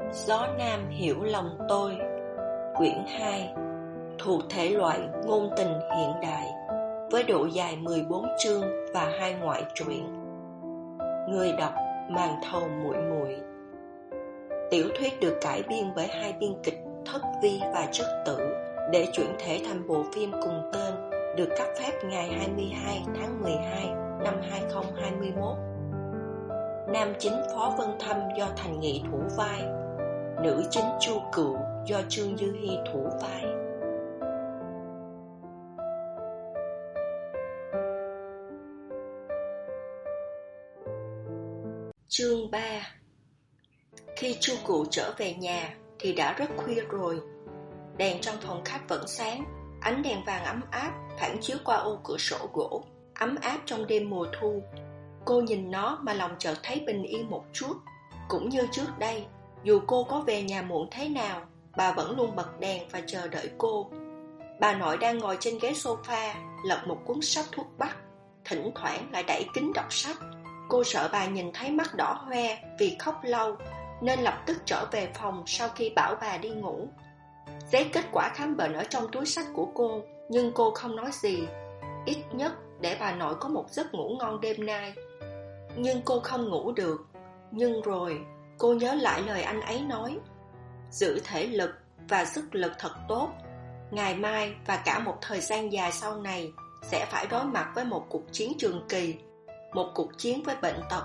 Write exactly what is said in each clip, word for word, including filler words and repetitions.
Gió Nam hiểu lòng tôi. Quyển hai, thuộc thể loại ngôn tình hiện đại, với độ dài mười bốn chương và hai ngoại truyện. Người đọc Màn Thầu Muội Muội. Tiểu thuyết được cải biên bởi hai biên kịch Thất Vi và Trất Tử để chuyển thể thành bộ phim cùng tên, được cấp phép ngày hai mươi hai tháng mười hai năm hai nghìn không trăm hai mươi mốt. Nam chính Phó Vân Thâm do Thành Nghị thủ vai, nữ chính Chu Cựu do Trương Dư Hi thủ vai. Chương ba. Khi Chu Cựu trở về nhà thì đã rất khuya rồi. Đèn trong phòng khách vẫn sáng, ánh đèn vàng ấm áp phản chiếu qua ô cửa sổ gỗ, ấm áp trong đêm mùa thu. Cô nhìn nó mà lòng chợt thấy bình yên một chút. Cũng như trước đây, dù cô có về nhà muộn thế nào, bà vẫn luôn bật đèn và chờ đợi cô. Bà nội đang ngồi trên ghế sofa, lật một cuốn sách thuốc bắc, thỉnh thoảng lại đẩy kính đọc sách. Cô sợ bà nhìn thấy mắt đỏ hoe vì khóc lâu, nên lập tức trở về phòng sau khi bảo bà đi ngủ. Giấy kết quả khám bệnh ở trong túi sách của cô, nhưng cô không nói gì, ít nhất để bà nội có một giấc ngủ ngon đêm nay. Nhưng cô không ngủ được. Nhưng rồi cô nhớ lại lời anh ấy nói: giữ thể lực và sức lực thật tốt. Ngày mai và cả một thời gian dài sau này sẽ phải đối mặt với một cuộc chiến trường kỳ, một cuộc chiến với bệnh tật.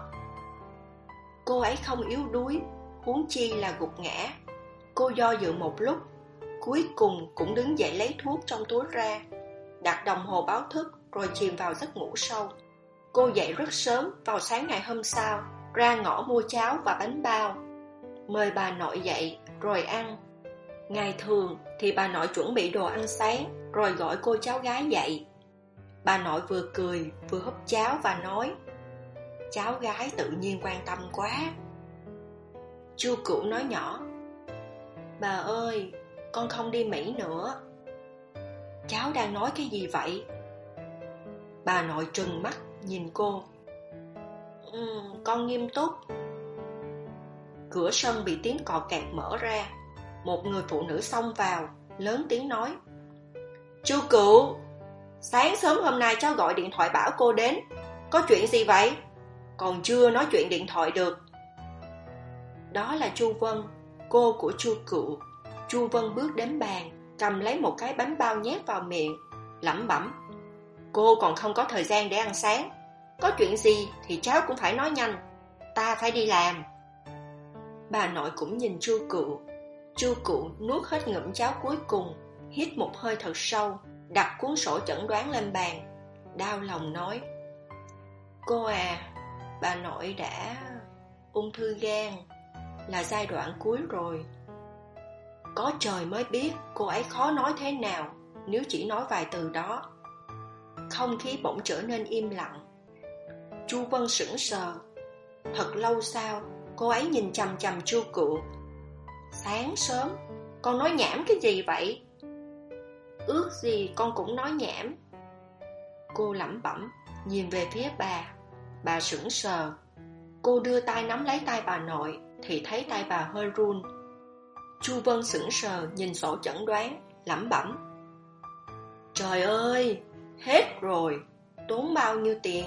Cô ấy không yếu đuối, huống chi là gục ngã. Cô do dự một lúc, cuối cùng cũng đứng dậy lấy thuốc trong túi ra, đặt đồng hồ báo thức rồi chìm vào giấc ngủ sâu. Cô dậy rất sớm vào sáng ngày hôm sau, ra ngõ mua cháo và bánh bao, mời bà nội dậy rồi ăn. Ngày thường thì bà nội chuẩn bị đồ ăn sáng rồi gọi cô cháu gái dậy. Bà nội vừa cười vừa húp cháo và nói: cháu gái tự nhiên quan tâm quá. Chu Cựu nói nhỏ: bà ơi, con không đi Mỹ nữa. Cháu đang nói cái gì vậy? Bà nội trừng mắt nhìn cô. Ừ, con nghiêm túc. Cửa sân bị tiếng cò kẹt mở ra. Một người phụ nữ xông vào, lớn tiếng nói: Chu Cựu, sáng sớm hôm nay cháu gọi điện thoại bảo cô đến. Có chuyện gì vậy? Còn chưa nói chuyện điện thoại được. Đó là Chu Vân, cô của Chu Cựu. Chu Vân bước đến bàn, cầm lấy một cái bánh bao nhét vào miệng, lẩm bẩm: cô còn không có thời gian để ăn sáng. Có chuyện gì thì cháu cũng phải nói nhanh, ta phải đi làm. Bà nội cũng nhìn Chu Cựu. Chu Cựu nuốt hết ngụm cháo cuối cùng, hít một hơi thật sâu, đặt cuốn sổ chẩn đoán lên bàn, đau lòng nói: cô à, bà nội đã ung thư gan, là giai đoạn cuối rồi. Có trời mới biết cô ấy khó nói thế nào nếu chỉ nói vài từ đó. Không khí bỗng trở nên im lặng. Chu Vân sững sờ. Thật lâu sau, cô ấy nhìn chằm chằm Chu Cựu. Sáng sớm, con nói nhảm cái gì vậy? Ước gì con cũng nói nhảm. Cô lẩm bẩm, nhìn về phía bà. Bà sững sờ. Cô đưa tay nắm lấy tay bà nội thì thấy tay bà hơi run. Chu Vân sững sờ nhìn sổ chẩn đoán, lẩm bẩm: trời ơi, hết rồi, tốn bao nhiêu tiền?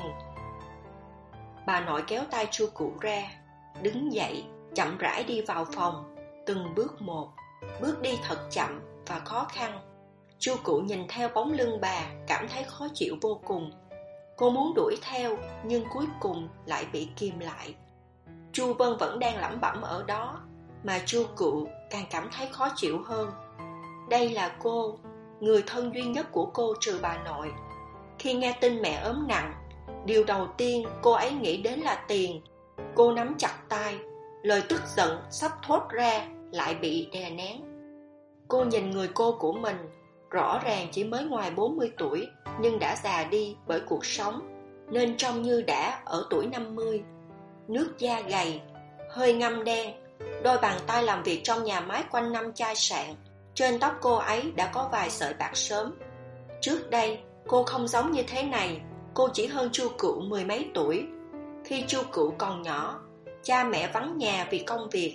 Bà nội kéo tay Chu Cựu ra, đứng dậy, chậm rãi đi vào phòng, từng bước một, bước đi thật chậm và khó khăn. Chu Cựu nhìn theo bóng lưng bà, cảm thấy khó chịu vô cùng. Cô muốn đuổi theo, nhưng cuối cùng lại bị kìm lại. Chu Vân vẫn đang lẩm bẩm ở đó, mà Chu Cựu càng cảm thấy khó chịu hơn. Đây là cô, người thân duy nhất của cô trừ bà nội. Khi nghe tin mẹ ốm nặng, điều đầu tiên cô ấy nghĩ đến là tiền. Cô nắm chặt tay, lời tức giận sắp thốt ra lại bị đè nén. Cô nhìn người cô của mình, rõ ràng chỉ mới ngoài bốn mươi tuổi, nhưng đã già đi bởi cuộc sống, nên trông như đã ở tuổi năm mươi. Nước da gầy, hơi ngăm đen, đôi bàn tay làm việc trong nhà máy quanh năm chai sạn. Trên tóc cô ấy đã có vài sợi bạc sớm. Trước đây cô không giống như thế này. Cô chỉ hơn Chu Cựu mười mấy tuổi. Khi Chu Cựu còn nhỏ, cha mẹ vắng nhà vì công việc,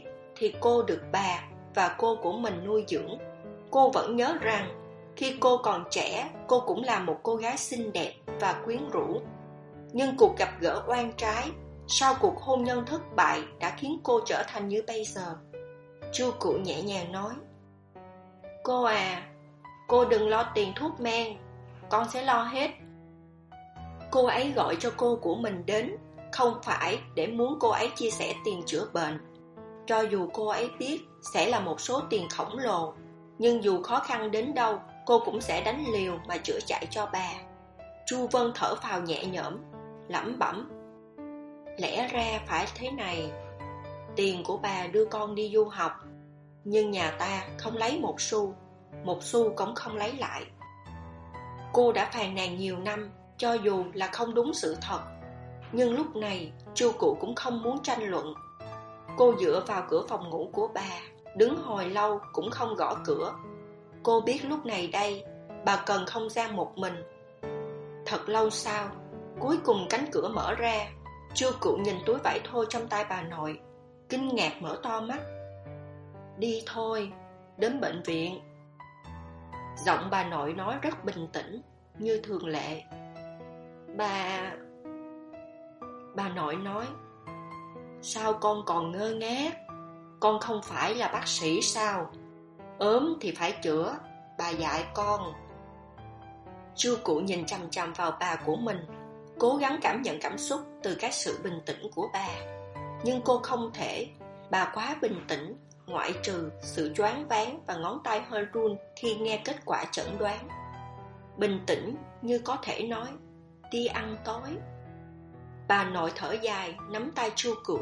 thì cô được bà và cô của mình nuôi dưỡng. Cô vẫn nhớ rằng khi cô còn trẻ, cô cũng là một cô gái xinh đẹp và quyến rũ. Nhưng cuộc gặp gỡ oan trái sau cuộc hôn nhân thất bại đã khiến cô trở thành như bây giờ. Chu cụ nhẹ nhàng nói: Cô à, cô đừng lo tiền thuốc men, con sẽ lo hết. Cô ấy gọi cho cô của mình đến, không phải để muốn cô ấy chia sẻ tiền chữa bệnh. Cho dù cô ấy biết sẽ là một số tiền khổng lồ, nhưng dù khó khăn đến đâu, cô cũng sẽ đánh liều mà chữa chạy cho bà. Chu Vân thở phào nhẹ nhõm, lẩm bẩm: Lẽ ra phải thế này. Tiền của bà đưa con đi du học, nhưng nhà ta không lấy một xu, một xu cũng không lấy lại. Cô đã phàn nàn nhiều năm, cho dù là không đúng sự thật, nhưng lúc này Chu cụ cũng không muốn tranh luận. Cô dựa vào cửa phòng ngủ của bà, đứng hồi lâu cũng không gõ cửa. Cô biết lúc này đây bà cần không gian một mình. Thật lâu sau, cuối cùng cánh cửa mở ra. Chu cụ nhìn túi vải thô trong tay bà nội, kinh ngạc mở to mắt. Đi thôi, đến bệnh viện. Giọng bà nội nói rất bình tĩnh, như thường lệ. Bà... Bà nội nói: Sao con còn ngơ ngác? Con không phải là bác sĩ sao? Ốm thì phải chữa, bà dạy con. Chu cụ nhìn chằm chằm vào bà của mình, cố gắng cảm nhận cảm xúc từ cái sự bình tĩnh của bà. Nhưng cô không thể. Bà quá bình tĩnh, ngoại trừ sự choáng váng và ngón tay hơi run khi nghe kết quả chẩn đoán. Bình tĩnh như có thể nói: Đi ăn tối. Bà nội thở dài, nắm tay Chu cụ.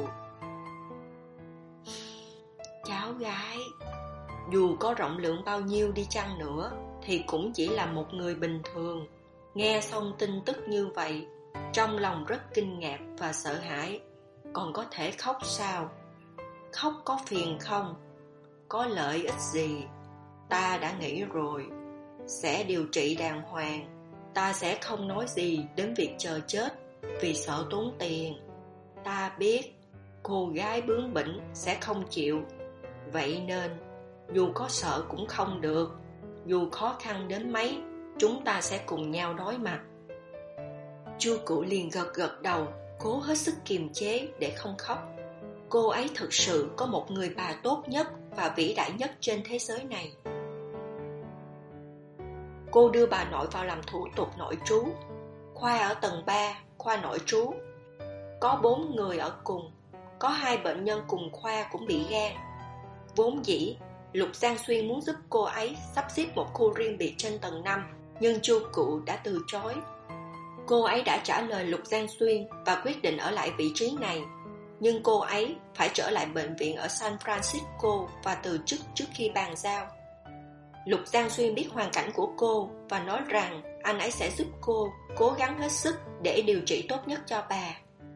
Cháu gái, dù có rộng lượng bao nhiêu đi chăng nữa thì cũng chỉ là một người bình thường. Nghe xong tin tức như vậy, trong lòng rất kinh ngạc và sợ hãi. Còn có thể khóc sao? Khóc có phiền không? Có lợi ích gì? Ta đã nghĩ rồi, sẽ điều trị đàng hoàng. Ta sẽ không nói gì đến việc chờ chết vì sợ tốn tiền. Ta biết cô gái bướng bỉnh sẽ không chịu. Vậy nên dù có sợ cũng không được. Dù khó khăn đến mấy, chúng ta sẽ cùng nhau đối mặt. Chu cụ liền gật gật đầu, cố hết sức kiềm chế để không khóc. Cô ấy thực sự có một người bà tốt nhất và vĩ đại nhất trên thế giới này. Cô đưa bà nội vào làm thủ tục nội trú. Khoa ở tầng ba, khoa nội trú. Có bốn người ở cùng. Có hai bệnh nhân cùng khoa cũng bị gan. Vốn dĩ Lục Giang Xuyên muốn giúp cô ấy sắp xếp một khu riêng biệt trên tầng năm, nhưng Chu cụ đã từ chối. Cô ấy đã trả lời Lục Giang Xuyên và quyết định ở lại vị trí này. Nhưng cô ấy phải trở lại bệnh viện ở San Francisco và từ chức trước khi bàn giao. Lục Giang Xuyên biết hoàn cảnh của cô và nói rằng anh ấy sẽ giúp cô cố gắng hết sức để điều trị tốt nhất cho bà.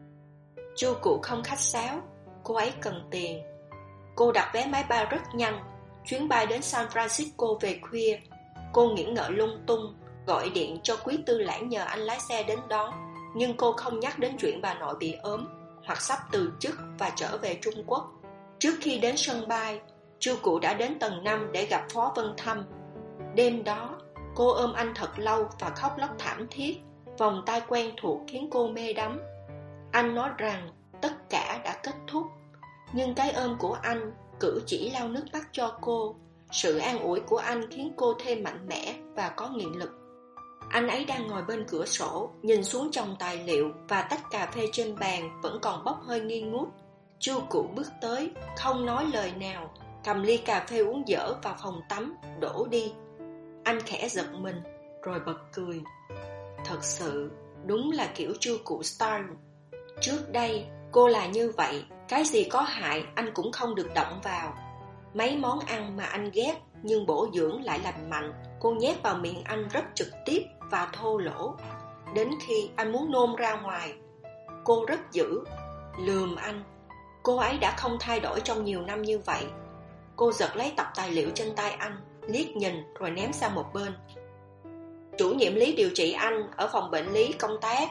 Chu cụ không khách sáo, cô ấy cần tiền. Cô đặt vé máy bay rất nhanh, chuyến bay đến San Francisco về khuya. Cô nghĩ ngợi lung tung, gọi điện cho quý tư lãng nhờ anh lái xe đến đón. Nhưng cô không nhắc đến chuyện bà nội bị ốm hoặc sắp từ chức và trở về Trung Quốc. Trước khi đến sân bay, Chu cụ đã đến tầng năm để gặp Phó Vân Thâm. Đêm đó, cô ôm anh thật lâu và khóc lóc thảm thiết. Vòng tay quen thuộc khiến cô mê đắm. Anh nói rằng tất cả đã kết thúc. Nhưng cái ôm của anh, cử chỉ lau nước mắt cho cô, sự an ủi của anh khiến cô thêm mạnh mẽ và có nghị lực. Anh ấy đang ngồi bên cửa sổ, nhìn xuống chồng tài liệu và tách cà phê trên bàn vẫn còn bốc hơi nghi ngút. Chu cụ bước tới, không nói lời nào, cầm ly cà phê uống dở vào phòng tắm, đổ đi. Anh khẽ giật mình, rồi bật cười. Thật sự, đúng là kiểu Chu cụ style. Trước đây, cô là như vậy, cái gì có hại anh cũng không được động vào. Mấy món ăn mà anh ghét nhưng bổ dưỡng lại lành mạnh, cô nhét vào miệng anh rất trực tiếp và thô lỗ. Đến khi anh muốn nôn ra ngoài, cô rất dữ, lườm anh. Cô ấy đã không thay đổi trong nhiều năm như vậy. Cô giật lấy tập tài liệu trên tay anh, liếc nhìn rồi ném sang một bên. Chủ nhiệm lý điều trị anh ở phòng bệnh lý công tác.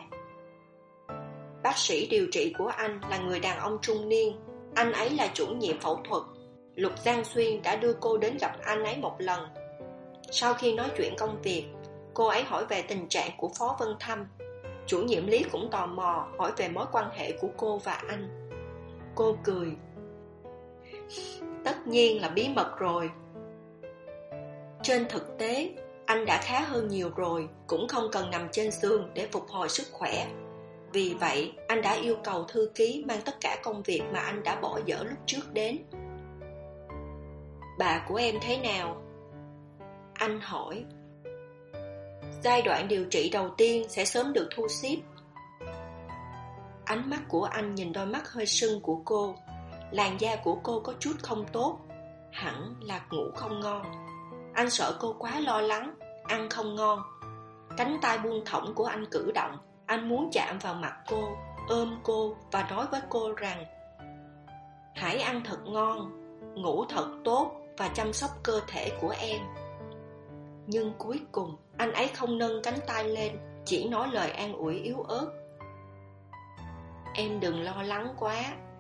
Bác sĩ điều trị của anh là người đàn ông trung niên. Anh ấy là chủ nhiệm phẫu thuật, Lục Giang Xuyên đã đưa cô đến gặp anh ấy một lần. Sau khi nói chuyện công việc, cô ấy hỏi về tình trạng của Phó Vân Thâm. Chủ nhiệm Lý cũng tò mò hỏi về mối quan hệ của cô và anh. Cô cười. Tất nhiên là bí mật rồi. Trên thực tế, anh đã khá hơn nhiều rồi, cũng không cần nằm trên giường để phục hồi sức khỏe. Vì vậy, anh đã yêu cầu thư ký mang tất cả công việc mà anh đã bỏ dở lúc trước đến. Bà của em thế nào? Anh hỏi. Giai đoạn điều trị đầu tiên sẽ sớm được thu xếp. Ánh mắt của anh nhìn đôi mắt hơi sưng của cô. Làn da của cô có chút không tốt, hẳn là ngủ không ngon. Anh sợ cô quá lo lắng, ăn không ngon. Cánh tay buông thõng của anh cử động. Anh muốn chạm vào mặt cô, ôm cô và nói với cô rằng hãy ăn thật ngon, ngủ thật tốt và chăm sóc cơ thể của em. Nhưng cuối cùng anh ấy không nâng cánh tay lên, chỉ nói lời an ủi yếu ớt. Em đừng lo lắng quá.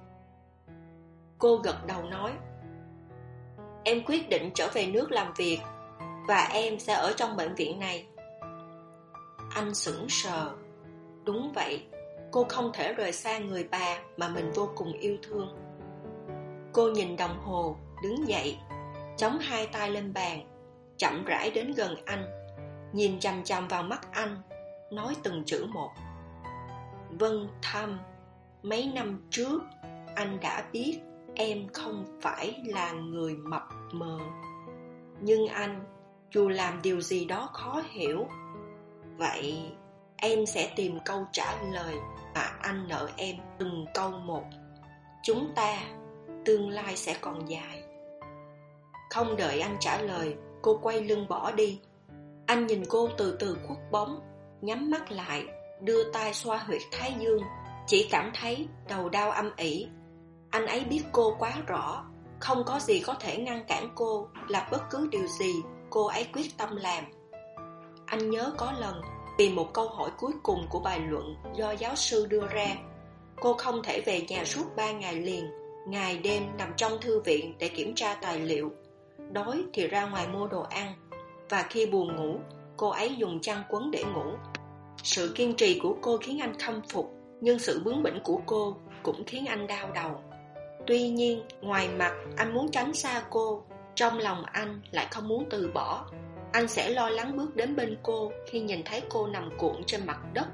Cô gật đầu nói. Em quyết định trở về nước làm việc, và em sẽ ở trong bệnh viện này. Anh sững sờ. Đúng vậy, cô không thể rời xa người bà mà mình vô cùng yêu thương. Cô nhìn đồng hồ, đứng dậy, chống hai tay lên bàn, chậm rãi đến gần anh, nhìn chằm chằm vào mắt anh, nói từng chữ một. Vân Thâm, mấy năm trước anh đã biết em không phải là người mập mờ. Nhưng anh, dù làm điều gì đó khó hiểu, vậy em sẽ tìm câu trả lời mà anh nợ em từng câu một. Chúng ta, tương lai sẽ còn dài. Không đợi anh trả lời, cô quay lưng bỏ đi. Anh nhìn cô từ từ khuất bóng, nhắm mắt lại, đưa tay xoa huyệt thái dương, chỉ cảm thấy đầu đau âm ỉ. Anh ấy biết cô quá rõ, không có gì có thể ngăn cản cô làm bất cứ điều gì cô ấy quyết tâm làm. Anh nhớ có lần, vì một câu hỏi cuối cùng của bài luận do giáo sư đưa ra, cô không thể về nhà suốt ba ngày liền, ngày đêm nằm trong thư viện để kiểm tra tài liệu. Đói thì ra ngoài mua đồ ăn, và khi buồn ngủ, cô ấy dùng chăn quấn để ngủ. Sự kiên trì của cô khiến anh khâm phục, nhưng sự bướng bỉnh của cô cũng khiến anh đau đầu. Tuy nhiên, ngoài mặt anh muốn tránh xa cô, trong lòng anh lại không muốn từ bỏ. Anh sẽ lo lắng bước đến bên cô khi nhìn thấy cô nằm cuộn trên mặt đất.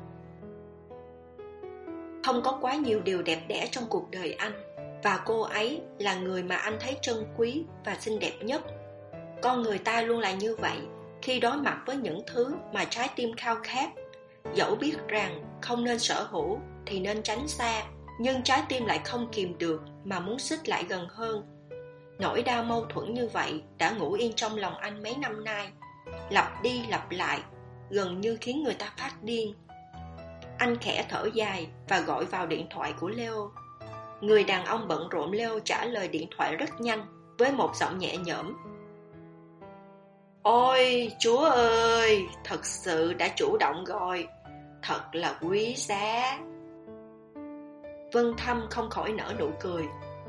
Không có quá nhiều điều đẹp đẽ trong cuộc đời anh, và cô ấy là người mà anh thấy trân quý và xinh đẹp nhất. Con người ta luôn là như vậy, khi đối mặt với những thứ mà trái tim khao khát, dẫu biết rằng không nên sở hữu thì nên tránh xa, nhưng trái tim lại không kìm được mà muốn xích lại gần hơn. Nỗi đau mâu thuẫn như vậy đã ngủ yên trong lòng anh mấy năm nay, lặp đi lặp lại, gần như khiến người ta phát điên. Anh khẽ thở dài và gọi vào điện thoại của Leo. Người đàn ông bận rộn Leo trả lời điện thoại rất nhanh, với một giọng nhẹ nhõm. Ôi, Chúa ơi, thật sự đã chủ động rồi, thật là quý giá. Vân Thâm không khỏi nở nụ cười.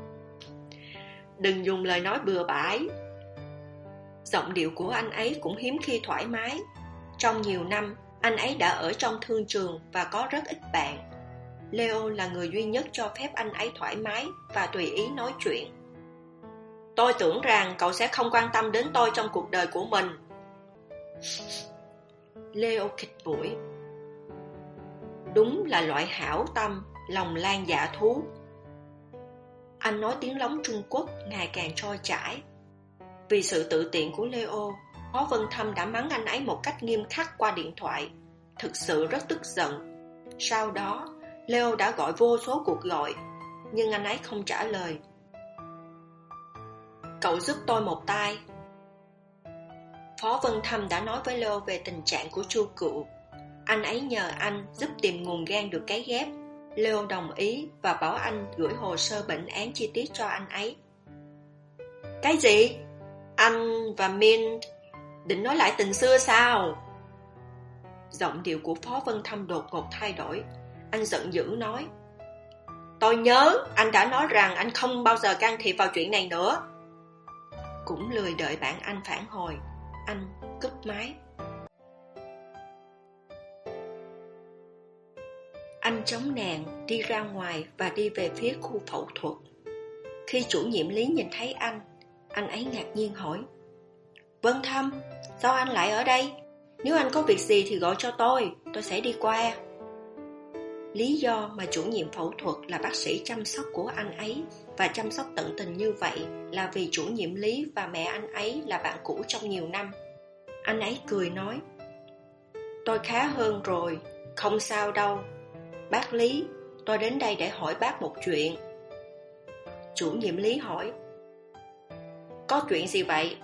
Đừng dùng lời nói bừa bãi. Giọng điệu của anh ấy cũng hiếm khi thoải mái. Trong nhiều năm, anh ấy đã ở trong thương trường và có rất ít bạn. Leo là người duy nhất cho phép anh ấy thoải mái và tùy ý nói chuyện. Tôi tưởng rằng cậu sẽ không quan tâm đến tôi trong cuộc đời của mình. Leo khịt mũi. Đúng là loại hảo tâm, lòng lan dạ thú. Anh nói tiếng lóng Trung Quốc ngày càng trôi chảy. Vì sự tự tiện của Leo, Phó Vân Thâm đã mắng anh ấy một cách nghiêm khắc qua điện thoại. Thực sự rất tức giận. Sau đó, Leo đã gọi vô số cuộc gọi, nhưng anh ấy không trả lời. Cậu giúp tôi một tay. Phó Vân Thâm đã nói với Leo về tình trạng của Chu Cựu. Anh ấy nhờ anh giúp tìm nguồn gan được cấy ghép. Leo đồng ý và bảo anh gửi hồ sơ bệnh án chi tiết cho anh ấy. Cái gì? Anh và Min định nói lại tình xưa sao? Giọng điệu của Phó Vân Thâm đột ngột thay đổi. Anh giận dữ nói. Tôi nhớ anh đã nói rằng anh không bao giờ can thiệp vào chuyện này nữa. cũng lười đợi bạn anh phản hồi. Anh cúp máy. Anh chống nàng đi ra ngoài và đi về phía khu phẫu thuật. Khi chủ nhiệm Lý nhìn thấy anh, anh ấy ngạc nhiên hỏi: Vân Thâm, sao anh lại ở đây? Nếu anh có việc gì thì gọi cho tôi, tôi sẽ đi qua. Lý do mà chủ nhiệm phẫu thuật là bác sĩ chăm sóc của anh ấy và chăm sóc tận tình như vậy là vì chủ nhiệm Lý và mẹ anh ấy là bạn cũ trong nhiều năm. Anh ấy cười nói: Tôi khá hơn rồi, không sao đâu. Bác Lý, tôi đến đây để hỏi bác một chuyện. Chủ nhiệm Lý hỏi: Có chuyện gì vậy?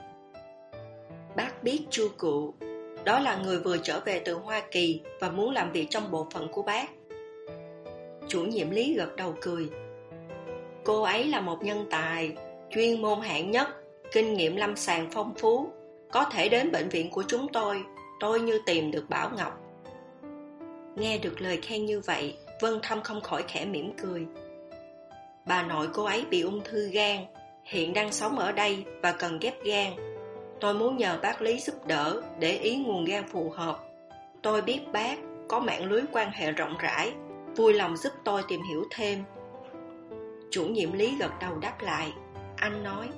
Bác biết Chu Cựu, đó là người vừa trở về từ Hoa Kỳ và muốn làm việc trong bộ phận của bác. Chủ nhiệm Lý gật đầu cười: Cô ấy là một nhân tài, chuyên môn hạng nhất, kinh nghiệm lâm sàng phong phú, có thể đến bệnh viện của chúng tôi, tôi như tìm được bảo ngọc. Nghe được lời khen như vậy, Vân Thâm không khỏi khẽ mỉm cười. Bà nội cô ấy bị ung thư gan, hiện đang sống ở đây và cần ghép gan. Tôi muốn nhờ bác Lý giúp đỡ để ý nguồn gan phù hợp. Tôi biết bác có mạng lưới quan hệ rộng rãi, vui lòng giúp tôi tìm hiểu thêm. Chủ nhiệm Lý gật đầu đáp lại. Anh nói: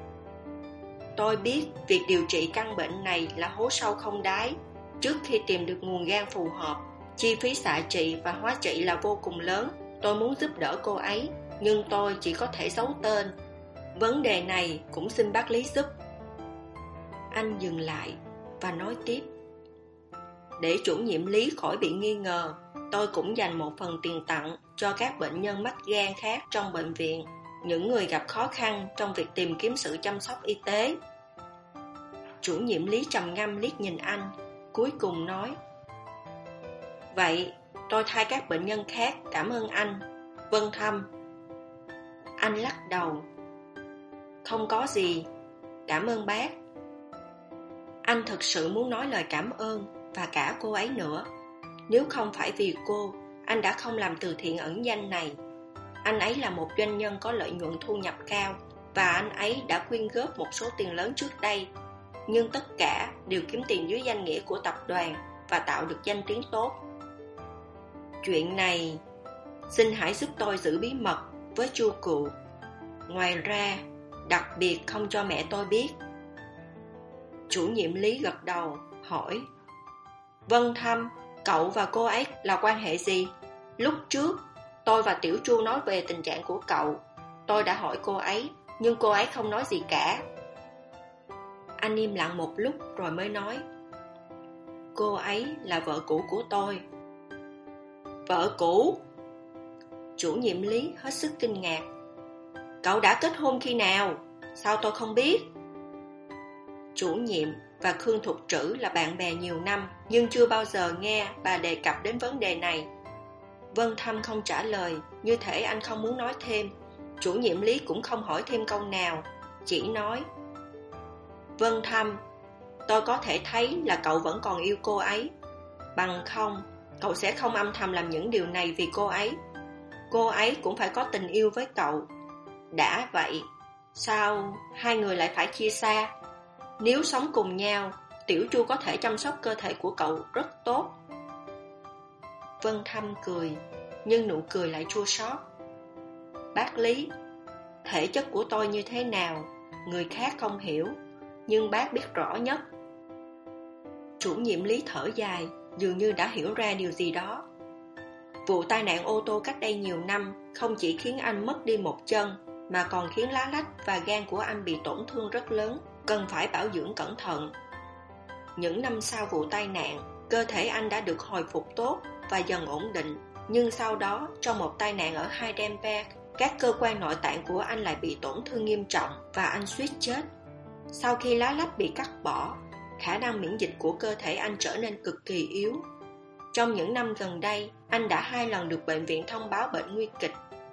Tôi biết việc điều trị căn bệnh này là hố sâu không đáy. Trước khi tìm được nguồn gan phù hợp, chi phí xạ trị và hóa trị là vô cùng lớn. Tôi muốn giúp đỡ cô ấy, nhưng tôi chỉ có thể giấu tên. Vấn đề này cũng xin bác Lý giúp. Anh dừng lại và nói tiếp: Để chủ nhiệm Lý khỏi bị nghi ngờ, tôi cũng dành một phần tiền tặng cho các bệnh nhân mắc gan khác trong bệnh viện, những người gặp khó khăn trong việc tìm kiếm sự chăm sóc y tế. Chủ nhiệm Lý trầm ngâm liếc nhìn anh, cuối cùng nói: Vậy tôi thay các bệnh nhân khác cảm ơn anh, Vân Thâm. Anh lắc đầu: Không có gì, cảm ơn bác. Anh thực sự muốn nói lời cảm ơn và cả cô ấy nữa. Nếu không phải vì cô, anh đã không làm từ thiện ẩn danh này. Anh ấy là một doanh nhân có lợi nhuận thu nhập cao và anh ấy đã quyên góp một số tiền lớn trước đây, nhưng tất cả đều kiếm tiền dưới danh nghĩa của tập đoàn và tạo được danh tiếng tốt. Chuyện này xin hãy giúp tôi giữ bí mật với Chu Cựu. Ngoài ra, đặc biệt không cho mẹ tôi biết. Chủ nhiệm Lý gật đầu, hỏi: Vân Thâm, cậu và cô ấy là quan hệ gì? Lúc trước, tôi và Tiểu Chu nói về tình trạng của cậu. Tôi đã hỏi cô ấy, nhưng cô ấy không nói gì cả. Anh im lặng một lúc rồi mới nói: Cô ấy là vợ cũ của tôi. Vợ cũ? Chủ nhiệm Lý hết sức kinh ngạc. Cậu đã kết hôn khi nào? Sao tôi không biết? Chủ nhiệm và Khương Thục Trữ là bạn bè nhiều năm, nhưng chưa bao giờ nghe bà đề cập đến vấn đề này. Vân Thâm không trả lời, như thể anh không muốn nói thêm. Chủ nhiệm Lý cũng không hỏi thêm câu nào, chỉ nói: Vân Thâm, tôi có thể thấy là cậu vẫn còn yêu cô ấy. Bằng không, cậu sẽ không âm thầm làm những điều này vì cô ấy. Cô ấy cũng phải có tình yêu với cậu. Đã vậy, sao hai người lại phải chia xa? Nếu sống cùng nhau, Tiểu Chu có thể chăm sóc cơ thể của cậu rất tốt. Vân Thâm cười, nhưng nụ cười lại chua xót. Bác Lý, thể chất của tôi như thế nào, người khác không hiểu, nhưng bác biết rõ nhất. Chủ nhiệm Lý thở dài, dường như đã hiểu ra điều gì đó. Vụ tai nạn ô tô cách đây nhiều năm không chỉ khiến anh mất đi một chân, mà còn khiến lá lách và gan của anh bị tổn thương rất lớn, cần phải bảo dưỡng cẩn thận. Những năm sau vụ tai nạn, cơ thể anh đã được hồi phục tốt và dần ổn định, nhưng sau đó, trong một tai nạn ở Heidelberg, các cơ quan nội tạng của anh lại bị tổn thương nghiêm trọng và anh suýt chết. Sau khi lá lách bị cắt bỏ, khả năng miễn dịch của cơ thể anh trở nên cực kỳ yếu. Trong những năm gần đây, anh đã hai lần được bệnh viện thông báo bệnh nguy kịch.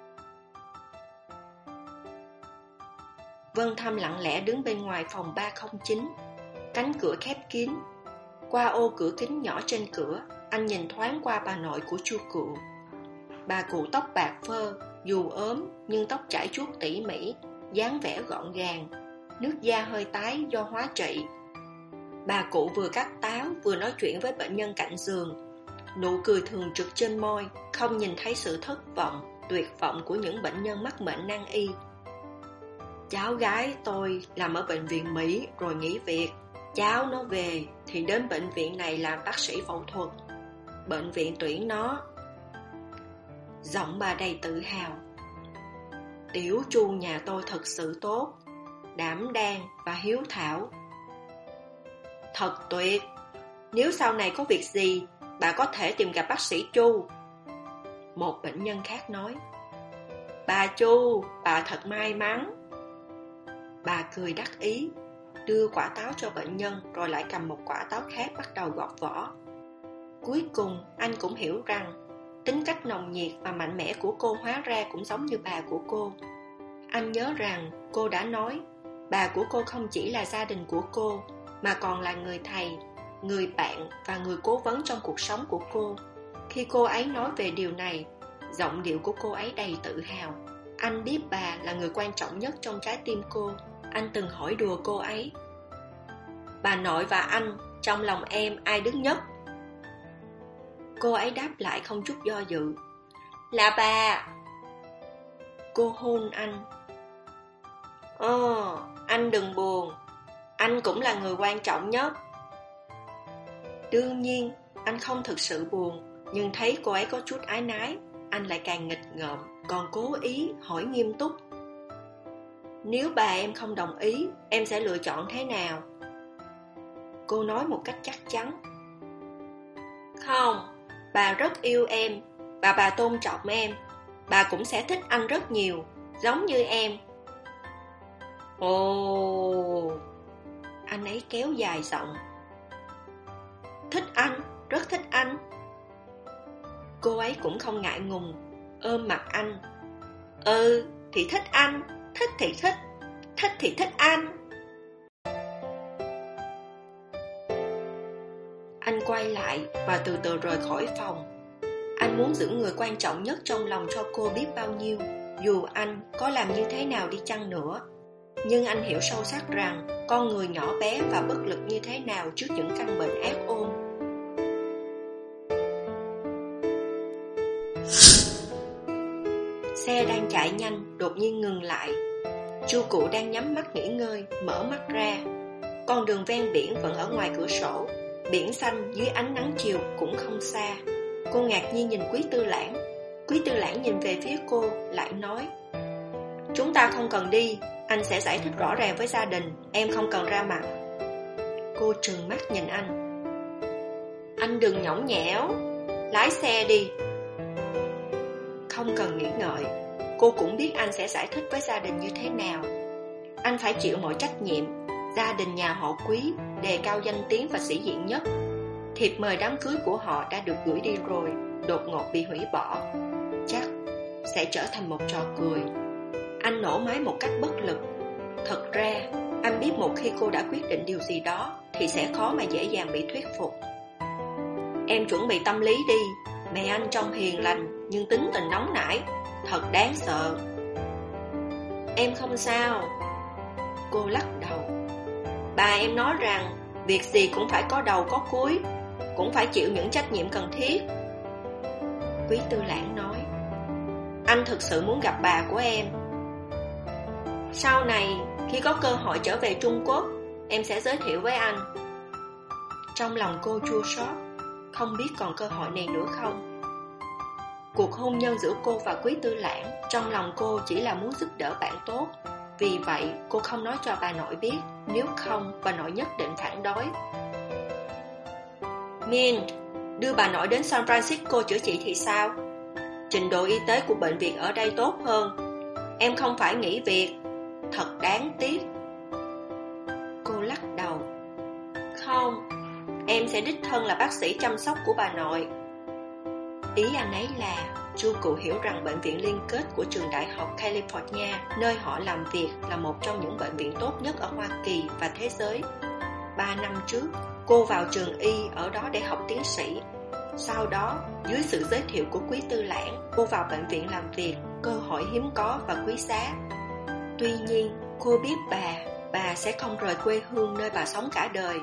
Vân Thâm lặng lẽ đứng bên ngoài phòng ba không chín. Cánh cửa khép kín. Qua ô cửa kính nhỏ trên cửa, anh nhìn thoáng qua bà nội của Chu Cựu. Bà cụ tóc bạc phơ, dù ốm nhưng tóc chải chuốt tỉ mỉ, dáng vẻ gọn gàng. nước da hơi tái do hóa trị. Bà cụ vừa cắt táo vừa nói chuyện với bệnh nhân cạnh giường. Nụ cười thường trực trên môi, không nhìn thấy sự thất vọng, tuyệt vọng của những bệnh nhân mắc bệnh nan y. Cháu gái tôi làm ở bệnh viện Mỹ rồi nghỉ việc. Cháu nó về thì đến bệnh viện này làm bác sĩ phẫu thuật. Bệnh viện tuyển nó. Giọng bà đầy tự hào. Tiểu Chu nhà tôi thật sự tốt, đảm đang và hiếu thảo. Thật tuyệt. Nếu sau này có việc gì, bà có thể tìm gặp bác sĩ Chu. Một bệnh nhân khác nói. Bà Chu, bà thật may mắn. Bà cười đắc ý, đưa quả táo cho bệnh nhân rồi lại cầm một quả táo khác bắt đầu gọt vỏ. Cuối cùng anh cũng hiểu rằng tính cách nồng nhiệt và mạnh mẽ của cô hóa ra cũng giống như bà của cô. Anh nhớ rằng cô đã nói bà của cô không chỉ là gia đình của cô, mà còn là người thầy, người bạn và người cố vấn trong cuộc sống của cô. Khi cô ấy nói về điều này, giọng điệu của cô ấy đầy tự hào. Anh biết bà là người quan trọng nhất trong trái tim cô. Anh từng hỏi đùa cô ấy. Bà nội và anh, trong lòng em ai đứng nhất? Cô ấy đáp lại không chút do dự. Là bà. Cô hôn anh. Ờ, anh đừng buồn. Anh cũng là người quan trọng nhất. Đương nhiên, anh không thực sự buồn, nhưng thấy cô ấy có chút áy náy, anh lại càng nghịch ngợm, còn cố ý hỏi nghiêm túc. Nếu bà em không đồng ý, em sẽ lựa chọn thế nào? Cô nói một cách chắc chắn. Không, bà rất yêu em, và bà tôn trọng em. Bà cũng sẽ thích anh rất nhiều, giống như em. Ồ... Anh ấy kéo dài giọng. Thích anh, rất thích anh. Cô ấy cũng không ngại ngùng, ôm mặt anh. Ừ, thì thích anh, thích thì thích, thích thì thích anh. Anh quay lại và từ từ rời khỏi phòng. Anh muốn giữ người quan trọng nhất trong lòng cho cô biết bao nhiêu, dù anh có làm như thế nào đi chăng nữa. Nhưng anh hiểu sâu sắc rằng con người nhỏ bé và bất lực như thế nào trước những căn bệnh ác ôn. Xe đang chạy nhanh, đột nhiên ngừng lại. Chu cụ đang nhắm mắt nghỉ ngơi, mở mắt ra. Con đường ven biển vẫn ở ngoài cửa sổ. Biển xanh dưới ánh nắng chiều cũng không xa. Cô ngạc nhiên nhìn Quý Tư Lãng. Quý Tư Lãng nhìn về phía cô, lại nói. Chúng ta không cần đi, anh sẽ giải thích rõ ràng với gia đình, em không cần ra mặt. Cô trừng mắt nhìn anh. Anh đừng nhõng nhẽo, lái xe đi. Không cần nghĩ ngợi, cô cũng biết anh sẽ giải thích với gia đình như thế nào. Anh phải chịu mọi trách nhiệm. Gia đình nhà họ Quý đề cao danh tiếng và sĩ diện nhất. Thiệp mời đám cưới của họ đã được gửi đi rồi, đột ngột bị hủy bỏ. Chắc sẽ trở thành một trò cười. Anh nổ máy một cách bất lực. Thật ra, anh biết một khi cô đã quyết định điều gì đó thì sẽ khó mà dễ dàng bị thuyết phục. Em chuẩn bị tâm lý đi. Mẹ anh trông hiền lành nhưng tính tình nóng nảy, thật đáng sợ. Em không sao. Cô lắc đầu. Bà em nói rằng việc gì cũng phải có đầu có cuối, cũng phải chịu những trách nhiệm cần thiết. Quý Tư Lãng nói. Anh thực sự muốn gặp bà của em. Sau này, khi có cơ hội trở về Trung Quốc, em sẽ giới thiệu với anh. Trong lòng cô chua xót, không biết còn cơ hội này nữa không. Cuộc hôn nhân giữa cô và Quý Tư Lãng, trong lòng cô chỉ là muốn giúp đỡ bạn tốt. Vì vậy, cô không nói cho bà nội biết, nếu không, bà nội nhất định phản đối. Min, đưa bà nội đến San Francisco chữa trị thì sao? Trình độ y tế của bệnh viện ở đây tốt hơn. Em không phải nghỉ việc. Thật đáng tiếc. Cô lắc đầu. Không, em sẽ đích thân là bác sĩ chăm sóc của bà nội. Ý anh ấy là Chu cụ hiểu rằng bệnh viện liên kết của trường đại học California, nơi họ làm việc, là một trong những bệnh viện tốt nhất ở Hoa Kỳ và thế giới. Ba năm trước, cô vào trường y ở đó để học tiến sĩ. Sau đó, dưới sự giới thiệu của Quý Tư Lãng, cô vào bệnh viện làm việc, cơ hội hiếm có và quý giá. Tuy nhiên, cô biết bà, bà sẽ không rời quê hương nơi bà sống cả đời.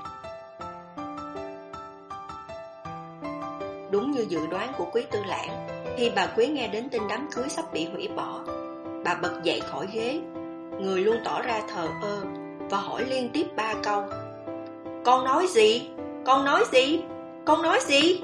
Đúng như dự đoán của Quý Tư Lãng, khi bà Quý nghe đến tin đám cưới sắp bị hủy bỏ, bà bật dậy khỏi ghế, người luôn tỏ ra thờ ơ và hỏi liên tiếp ba câu. Con nói gì? Con nói gì? Con nói gì?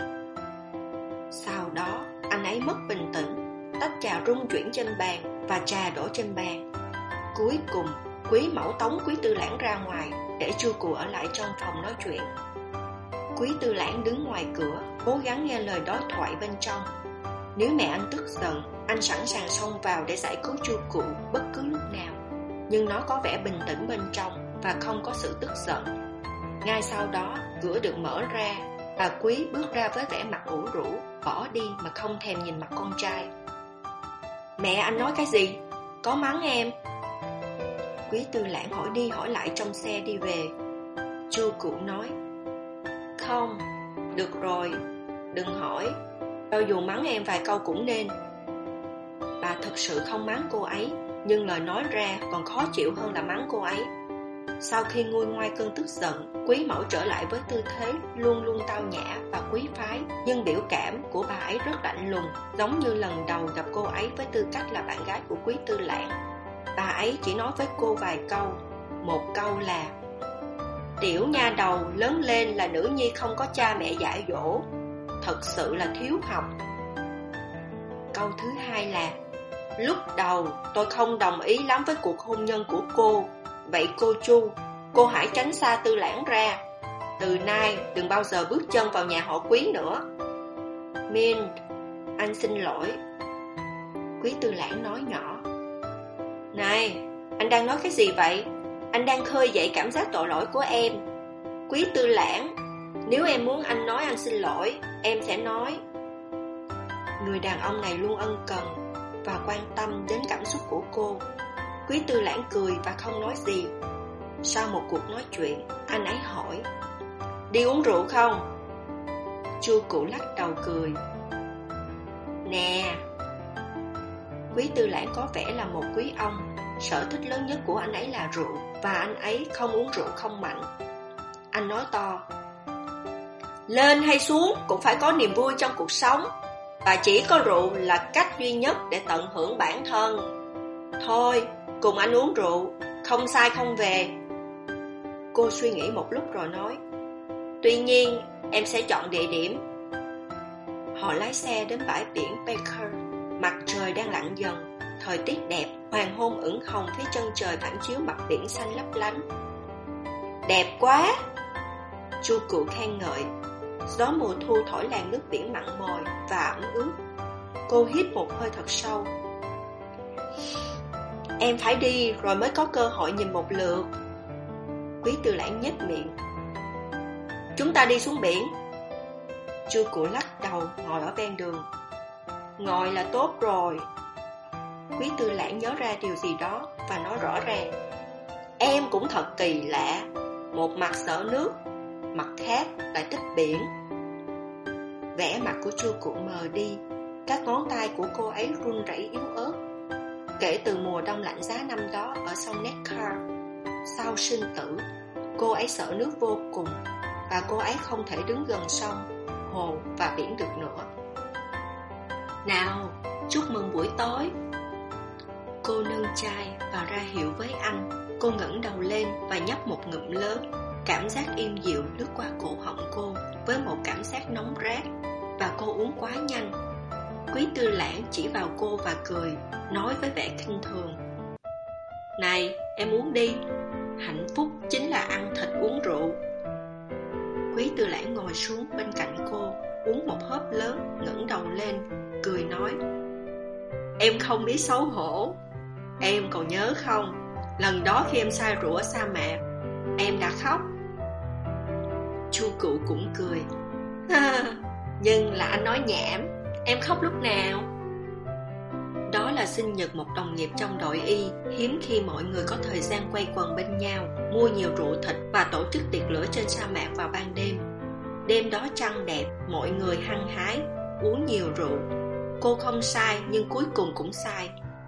Sau đó, anh ấy mất bình tĩnh, tách trà rung chuyển trên bàn và trà đổ trên bàn. Cuối cùng, Quý Mẫu tống Quý Tư Lãng ra ngoài để Chu Cụ ở lại trong phòng nói chuyện. Quý Tư Lãng đứng ngoài cửa, cố gắng nghe lời đối thoại bên trong. Nếu mẹ anh tức giận, anh sẵn sàng xông vào để giải cứu Chu Cụ bất cứ lúc nào. Nhưng nó có vẻ bình tĩnh bên trong và không có sự tức giận. Ngay sau đó, cửa được mở ra, bà Quý bước ra với vẻ mặt ủ rũ, bỏ đi mà không thèm nhìn mặt con trai. Mẹ anh nói cái gì? Có mắng em? Quý Tư Lãng hỏi đi hỏi lại trong xe đi về. Chu Cụ nói, không, được rồi, đừng hỏi, cho dù mắng em vài câu cũng nên. Bà thực sự không mắng cô ấy, nhưng lời nói ra còn khó chịu hơn là mắng cô ấy. Sau khi nguôi ngoai cơn tức giận, Quý Mẫu trở lại với tư thế luôn luôn tao nhã và quý phái, nhưng biểu cảm của bà ấy rất lạnh lùng, giống như lần đầu gặp cô ấy với tư cách là bạn gái của Quý Tư Lãng. Bà ấy chỉ nói với cô vài câu. Một câu là, tiểu nha đầu lớn lên là nữ nhi không có cha mẹ dạy dỗ, thật sự là thiếu học. Câu thứ hai là, lúc đầu tôi không đồng ý lắm với cuộc hôn nhân của cô, vậy cô Chu, cô hãy tránh xa Tư Lãng ra. Từ nay đừng bao giờ bước chân vào nhà họ Quý nữa. Min, anh xin lỗi. Quý Tư Lãng nói nhỏ. Này, anh đang nói cái gì vậy? Anh đang khơi dậy cảm giác tội lỗi của em. Quý Tư Lãng, nếu em muốn anh nói anh xin lỗi, em sẽ nói. Người đàn ông này luôn ân cần và quan tâm đến cảm xúc của cô. Quý Tư Lãng cười và không nói gì. Sau một cuộc nói chuyện, anh ấy hỏi, đi uống rượu không? Chu Cụ lắc đầu cười. Nè. Quý Tư Lãng có vẻ là một quý ông. Sở thích lớn nhất của anh ấy là rượu, và anh ấy không uống rượu không mạnh. Anh nói to, lên hay xuống cũng phải có niềm vui trong cuộc sống, và chỉ có rượu là cách duy nhất để tận hưởng bản thân. Thôi, cùng anh uống rượu, không sai không về. Cô suy nghĩ một lúc rồi nói, tuy nhiên em sẽ chọn địa điểm. Họ lái xe đến bãi biển Baker. Mặt trời đang lặn dần, thời tiết đẹp, hoàng hôn ửng hồng phía chân trời phản chiếu mặt biển xanh lấp lánh. Đẹp quá! Chu Cụ khen ngợi. Gió mùa thu thổi làn nước biển mặn mòi và ẩm ướt. Cô hít một hơi thật sâu. Em phải đi rồi mới có cơ hội nhìn một lượt. Quý Tư Lãng nhếch miệng. Chúng ta đi xuống biển. Chu Cụ lắc đầu, ngồi ở ven đường. Ngồi là tốt rồi. Quý Tư Lãng nhớ ra điều gì đó và nói rõ ràng. Em cũng thật kỳ lạ, một mặt sợ nước, mặt khác lại thích biển. Vẻ mặt của Chu Cụ mờ đi, các ngón tay của cô ấy run rẩy yếu ớt. Kể từ mùa đông lạnh giá năm đó ở sông Neckar, sau sinh tử, cô ấy sợ nước vô cùng, và cô ấy không thể đứng gần sông, hồ và biển được nữa. Nào, chúc mừng buổi tối. Cô nâng chai và ra hiệu với anh. Cô ngẩng đầu lên và nhấp một ngụm lớn. Cảm giác im dịu lướt qua cổ họng cô với một cảm giác nóng rát, và cô uống quá nhanh. Quý Tư Lãng chỉ vào cô và cười, nói với vẻ khinh thường. Này, em uống đi. Hạnh phúc chính là ăn thịt uống rượu. Quý Tư Lãng ngồi xuống bên cạnh cô, uống một hớp lớn, ngẩng đầu lên, cười nói. Em không biết xấu hổ. Em còn nhớ không, lần đó khi em say rượu ở sa mạc, em đã khóc. Chu Cụ cũng cười. Nhưng là anh nói nhảm. Em khóc lúc nào? Đó là sinh nhật một đồng nghiệp trong đội y. Hiếm khi mọi người có thời gian quay quần bên nhau, mua nhiều rượu thịt và tổ chức tiệc lửa trên sa mạc vào ban đêm. Đêm đó trăng đẹp, mọi người hăng hái, uống nhiều rượu. Cô không sai nhưng cuối cùng cũng sai.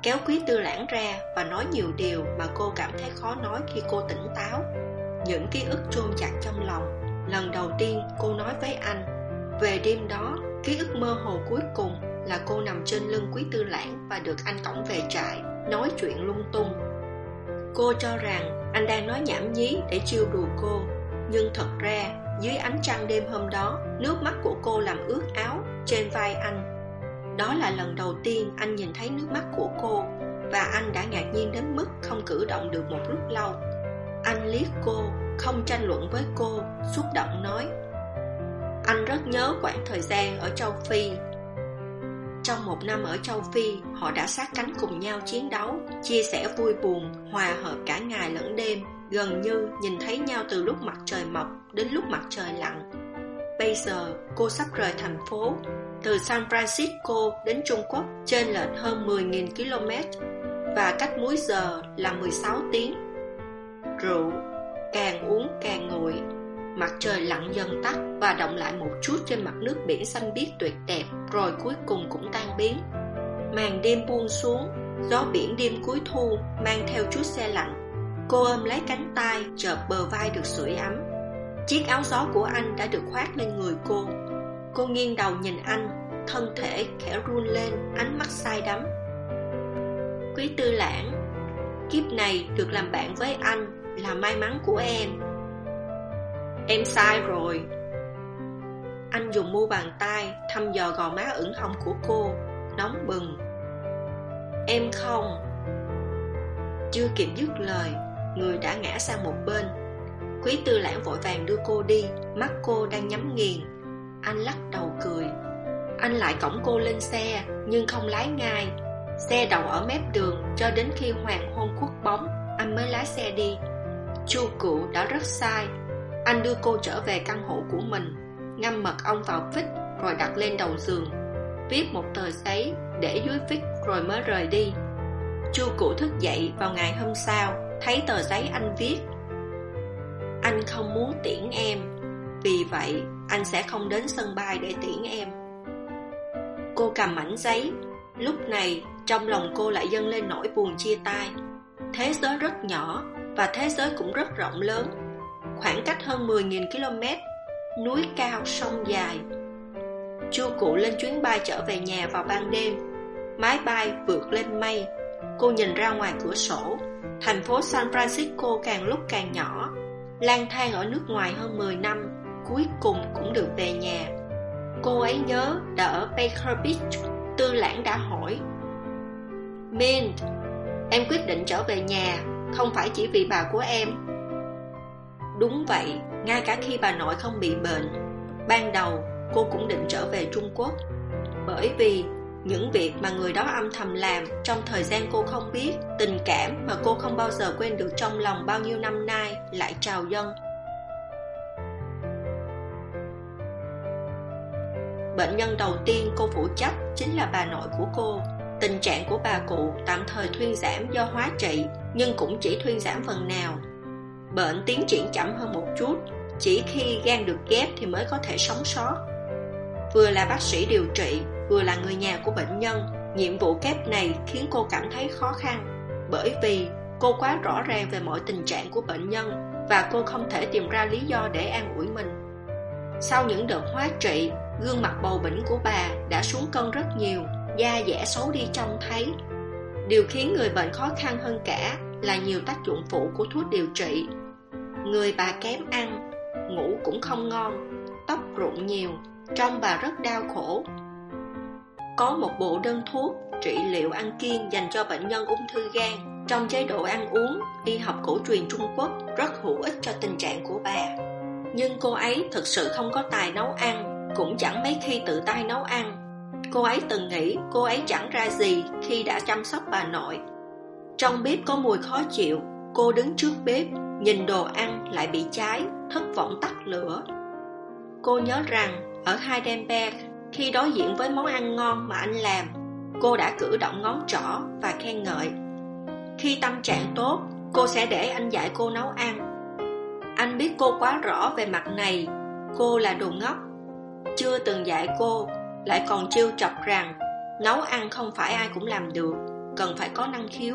kéo Quý Tư Lãng ra và nói nhiều điều mà cô cảm thấy khó nói khi cô tỉnh táo. Những ký ức chôn chặt trong lòng. Lần đầu tiên cô nói với anh. Về đêm đó, ký ức mơ hồ cuối cùng là cô nằm trên lưng Quý Tư Lãng và được anh cõng về trại, nói chuyện lung tung. Cô cho rằng anh đang nói nhảm nhí để trêu đùa cô, nhưng thật ra dưới ánh trăng đêm hôm đó, nước mắt của cô làm ướt áo trên vai anh. Đó là lần đầu tiên anh nhìn thấy nước mắt của cô, và anh đã ngạc nhiên đến mức không cử động được một lúc lâu. Anh liếc cô, không tranh luận với cô, xúc động nói: anh rất nhớ quãng thời gian ở châu Phi. Trong một năm ở châu Phi, họ đã sát cánh cùng nhau chiến đấu, chia sẻ vui buồn, hòa hợp cả ngày lẫn đêm, gần như nhìn thấy nhau từ lúc mặt trời mọc đến lúc mặt trời lặn. Bây giờ, cô sắp rời thành phố, từ San Francisco đến Trung Quốc chênh lệch hơn mười nghìn ki lô mét, và cách múi giờ là mười sáu tiếng. Rượu càng uống càng nguội. Mặt trời lặn dần tắt và động lại một chút trên mặt nước biển xanh biếc tuyệt đẹp, rồi cuối cùng cũng tan biến. Màn đêm buông xuống, gió biển đêm cuối thu mang theo chút se lạnh. Cô ôm lấy cánh tay, chợp bờ vai được sưởi ấm. Chiếc áo gió của anh đã được khoác lên người cô. Cô nghiêng đầu nhìn anh, thân thể khẽ run lên, ánh mắt say đắm. Quý Tư Lãng, kiếp này được làm bạn với anh là may mắn của em. Em sai rồi. Anh dùng mu bàn tay thăm dò gò má ửng hồng của cô, nóng bừng. Em không. Chưa kịp dứt lời, người đã ngã sang một bên. Quý Tư Lãng vội vàng đưa cô đi, mắt cô đang nhắm nghiền. Anh lắc đầu cười. Anh lại cõng cô lên xe, nhưng không lái ngay. Xe đậu ở mép đường cho đến khi hoàng hôn khuất bóng, anh mới lái xe đi. Chu Cụ đã rất sai. Anh đưa cô trở về căn hộ của mình, ngâm mật ong vào phích rồi đặt lên đầu giường, viết một tờ giấy để dưới phích rồi mới rời đi. Chu Cụ thức dậy vào ngày hôm sau, thấy tờ giấy anh viết: anh không muốn tiễn em, vì vậy anh sẽ không đến sân bay để tiễn em. Cô cầm mảnh giấy. Lúc này trong lòng cô lại dâng lên nỗi buồn chia tay. Thế giới rất nhỏ và thế giới cũng rất rộng lớn. Khoảng cách hơn mười nghìn ki lô mét, núi cao sông dài. Chu Cụ lên chuyến bay trở về nhà vào ban đêm. Máy bay vượt lên mây. Cô nhìn ra ngoài cửa sổ. Thành phố San Francisco càng lúc càng nhỏ. Lang thang ở nước ngoài hơn mười năm, cuối cùng cũng được về nhà. Cô ấy nhớ đã ở Baker Beach. Tư Lãng đã hỏi: Mint, em quyết định trở về nhà không phải chỉ vì bà của em. Đúng vậy, ngay cả khi bà nội không bị bệnh. Ban đầu cô cũng định trở về Trung Quốc, bởi vì những việc mà người đó âm thầm làm trong thời gian cô không biết, tình cảm mà cô không bao giờ quên được trong lòng bao nhiêu năm nay lại trào dâng. Bệnh nhân đầu tiên cô phụ trách chính là bà nội của cô. Tình trạng của bà cụ tạm thời thuyên giảm do hóa trị, nhưng cũng chỉ thuyên giảm phần nào. Bệnh tiến triển chậm hơn một chút, chỉ khi gan được ghép thì mới có thể sống sót. Vừa là bác sĩ điều trị, vừa là người nhà của bệnh nhân, nhiệm vụ kép này khiến cô cảm thấy khó khăn, bởi vì cô quá rõ ràng về mọi tình trạng của bệnh nhân và cô không thể tìm ra lý do để an ủi mình. Sau những đợt hóa trị, gương mặt bầu bĩnh của bà đã xuống cân rất nhiều, da dẻ xấu đi trông thấy. Điều khiến người bệnh khó khăn hơn cả là nhiều tác dụng phụ của thuốc điều trị. Người bà kém ăn, ngủ cũng không ngon, tóc rụng nhiều, trông bà rất đau khổ. Có một bộ đơn thuốc trị liệu ăn kiêng dành cho bệnh nhân ung thư gan trong chế độ ăn uống y học cổ truyền Trung Quốc rất hữu ích cho tình trạng của bà. Nhưng cô ấy thực sự không có tài nấu ăn, cũng chẳng mấy khi tự tay nấu ăn. Cô ấy từng nghĩ cô ấy chẳng ra gì khi đã chăm sóc bà nội. Trong bếp có mùi khó chịu, cô đứng trước bếp, nhìn đồ ăn lại bị cháy, thất vọng tắt lửa. Cô nhớ rằng ở Heidelberg, khi đối diện với món ăn ngon mà anh làm, cô đã cử động ngón trỏ và khen ngợi. Khi tâm trạng tốt, cô sẽ để anh dạy cô nấu ăn. Anh biết cô quá rõ về mặt này, cô là đồ ngốc, chưa từng dạy cô, lại còn trêu chọc rằng nấu ăn không phải ai cũng làm được. cần phải có năng khiếu.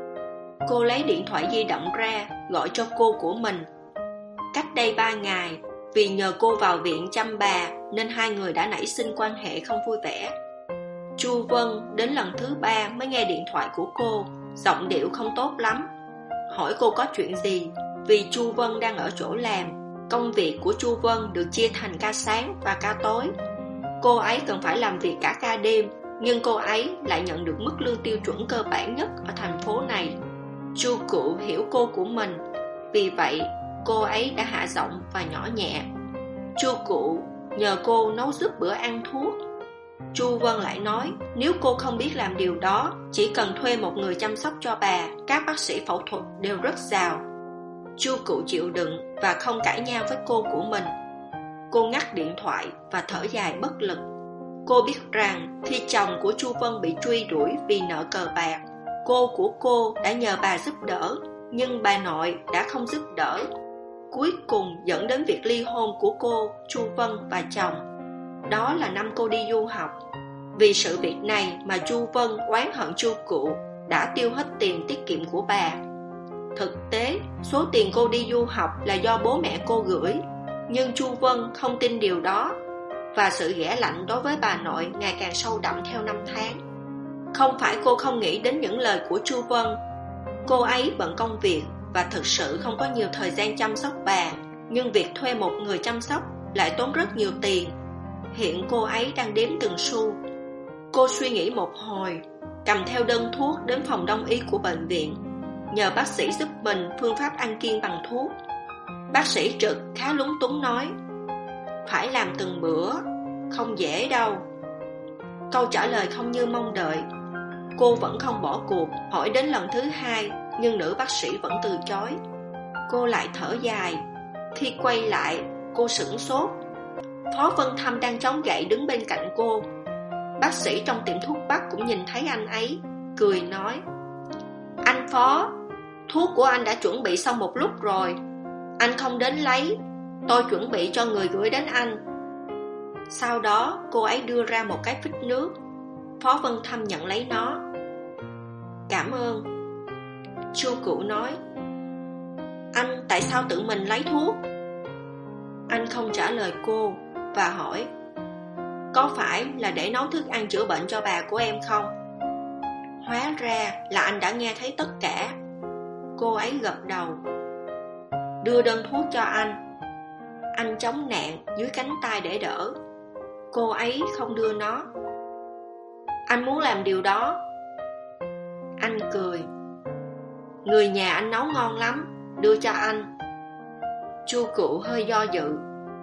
Cô lấy điện thoại di động ra, gọi cho cô của mình. Cách đây ba ngày, vì nhờ cô vào viện chăm bà nên hai người đã nảy sinh quan hệ không vui vẻ. Chu Vân đến lần thứ ba mới nghe điện thoại của cô, giọng điệu không tốt lắm. Hỏi cô có chuyện gì, vì Chu Vân đang ở chỗ làm. Công việc của Chu Vân được chia thành ca sáng và ca tối. Cô ấy cần phải làm việc cả ca đêm, nhưng cô ấy lại nhận được mức lương tiêu chuẩn cơ bản nhất ở thành phố này. Chu Cụ hiểu cô của mình, vì vậy cô ấy đã hạ giọng và nhỏ nhẹ. Chu Cụ nhờ cô nấu giúp bữa ăn thuốc. Chu Vân lại nói, nếu cô không biết làm điều đó, chỉ cần thuê một người chăm sóc cho bà, các bác sĩ phẫu thuật đều rất giàu. Chu Cụ chịu đựng và không cãi nhau với cô của mình. Cô ngắt điện thoại và thở dài bất lực. Cô biết rằng khi chồng của Chu Vân bị truy đuổi vì nợ cờ bạc, cô của cô đã nhờ bà giúp đỡ, nhưng bà nội đã không giúp đỡ. Cuối cùng dẫn đến việc ly hôn của cô, Chu Vân và chồng. Đó là năm cô đi du học. Vì sự việc này mà Chu Vân oán hận Chu Cụ đã tiêu hết tiền tiết kiệm của bà. Thực tế, số tiền cô đi du học là do bố mẹ cô gửi, nhưng Chu Vân không tin điều đó, và sự ghẻ lạnh đối với bà nội ngày càng sâu đậm theo năm tháng. Không phải cô không nghĩ đến những lời của Chu Vân. Cô ấy bận công việc và thực sự không có nhiều thời gian chăm sóc bà, nhưng việc thuê một người chăm sóc lại tốn rất nhiều tiền. Hiện cô ấy đang đếm từng xu. Cô suy nghĩ một hồi, cầm theo đơn thuốc đến phòng đông y của bệnh viện, nhờ bác sĩ giúp mình phương pháp ăn kiêng bằng thuốc. Bác sĩ trực khá lúng túng nói, phải làm từng bữa, không dễ đâu. Câu trả lời không như mong đợi. Cô vẫn không bỏ cuộc, hỏi đến lần thứ hai, nhưng nữ bác sĩ vẫn từ chối. Cô lại thở dài. Khi quay lại, cô sửng sốt. Phó Vân Thâm đang chống gậy đứng bên cạnh cô. Bác sĩ trong tiệm thuốc bắc cũng nhìn thấy anh ấy, cười nói, anh Phó, thuốc của anh đã chuẩn bị xong một lúc rồi. Anh không đến lấy, tôi chuẩn bị cho người gửi đến anh. Sau đó cô ấy đưa ra một cái phích nước. Phó Vân Thâm nhận lấy nó. Cảm ơn. Chu Cụ nói, anh tại sao tự mình lấy thuốc? Anh không trả lời cô và hỏi, có phải là để nấu thức ăn chữa bệnh cho bà của em không? Hóa ra là anh đã nghe thấy tất cả. Cô ấy gật đầu. Đưa đơn thuốc cho anh. Anh chống nạn dưới cánh tay để đỡ. Cô ấy không đưa nó. Anh muốn làm điều đó. Anh cười. Người nhà anh nấu ngon lắm, đưa cho anh. Chu Cụ hơi do dự.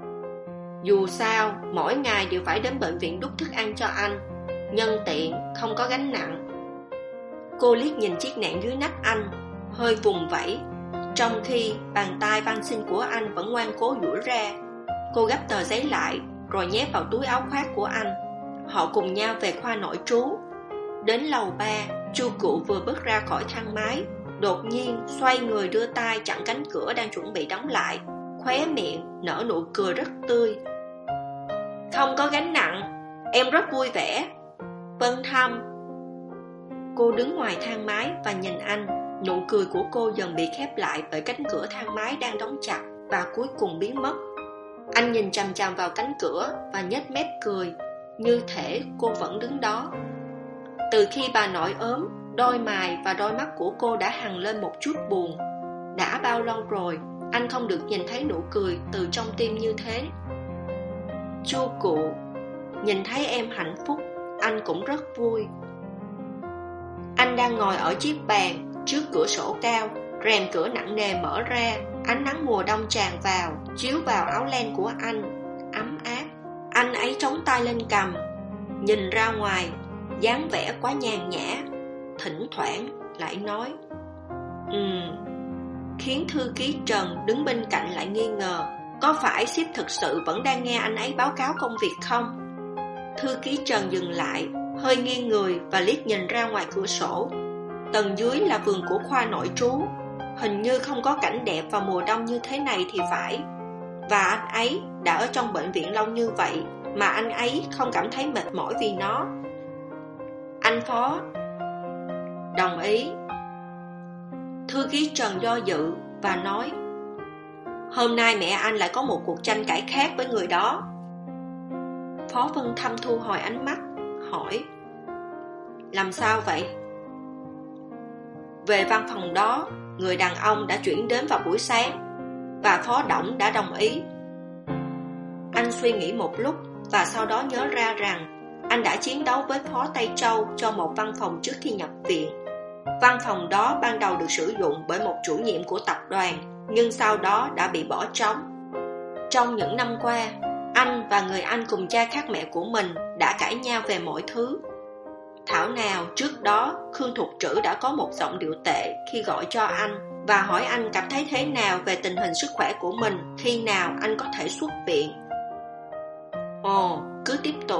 Dù sao, mỗi ngày đều phải đến bệnh viện đút thức ăn cho anh, nhân tiện, không có gánh nặng. Cô liếc nhìn chiếc nạn dưới nách anh, hơi vùng vẫy, trong khi bàn tay van xin của anh vẫn ngoan cố duỗi ra. Cô gấp tờ giấy lại, rồi nhét vào túi áo khoác của anh. Họ cùng nhau về khoa nội trú. Đến lầu ba, Chu Cụ vừa bước ra khỏi thang máy, đột nhiên xoay người đưa tay chặn cánh cửa đang chuẩn bị đóng lại, khóe miệng nở nụ cười rất tươi. Không có gánh nặng, em rất vui vẻ. Vân Thâm. Cô đứng ngoài thang máy và nhìn anh. Nụ cười của cô dần bị khép lại bởi cánh cửa thang máy đang đóng chặt và cuối cùng biến mất. Anh nhìn chằm chằm vào cánh cửa và nhếch mép cười, như thể cô vẫn đứng đó. Từ khi bà nội ốm, đôi mày và đôi mắt của cô đã hằn lên một chút buồn. Đã bao lâu rồi anh không được nhìn thấy nụ cười từ trong tim như thế. Chu Cụ, nhìn thấy em hạnh phúc, anh cũng rất vui. Anh đang ngồi ở chiếc bàn trước cửa sổ cao, rèm cửa nặng nề mở ra, ánh nắng mùa đông tràn vào, chiếu vào áo len của anh, ấm áp. Anh ấy chống tay lên cằm, nhìn ra ngoài, dáng vẻ quá nhàn nhã. Thỉnh thoảng lại nói, Ừm, khiến thư ký Trần đứng bên cạnh lại nghi ngờ, có phải sếp thực sự vẫn đang nghe anh ấy báo cáo công việc không? Thư ký Trần dừng lại, hơi nghiêng người và liếc nhìn ra ngoài cửa sổ. Tầng dưới là vườn của khoa nội trú. Hình như không có cảnh đẹp vào mùa đông như thế này thì phải. Và anh ấy đã ở trong bệnh viện lâu như vậy mà anh ấy không cảm thấy mệt mỏi vì nó. Anh Phó. Đồng ý. Thư ký Trần do dự và nói: Hôm nay mẹ anh lại có một cuộc tranh cãi khác với người đó. Phó Vân Thâm thu hồi ánh mắt, hỏi: Làm sao vậy? Về văn phòng đó, người đàn ông đã chuyển đến vào buổi sáng và Phó Đổng đã đồng ý. Anh suy nghĩ một lúc và sau đó nhớ ra rằng anh đã chiến đấu với Phó Tây Châu cho một văn phòng trước khi nhập viện. Văn phòng đó ban đầu được sử dụng bởi một chủ nhiệm của tập đoàn, nhưng sau đó đã bị bỏ trống. Trong những năm qua, anh và người anh cùng cha khác mẹ của mình đã cãi nhau về mọi thứ. Thảo nào trước đó Khương Thục Trữ đã có một giọng điệu tệ khi gọi cho anh và hỏi anh cảm thấy thế nào về tình hình sức khỏe của mình, khi nào anh có thể xuất viện. Ồ, cứ tiếp tục.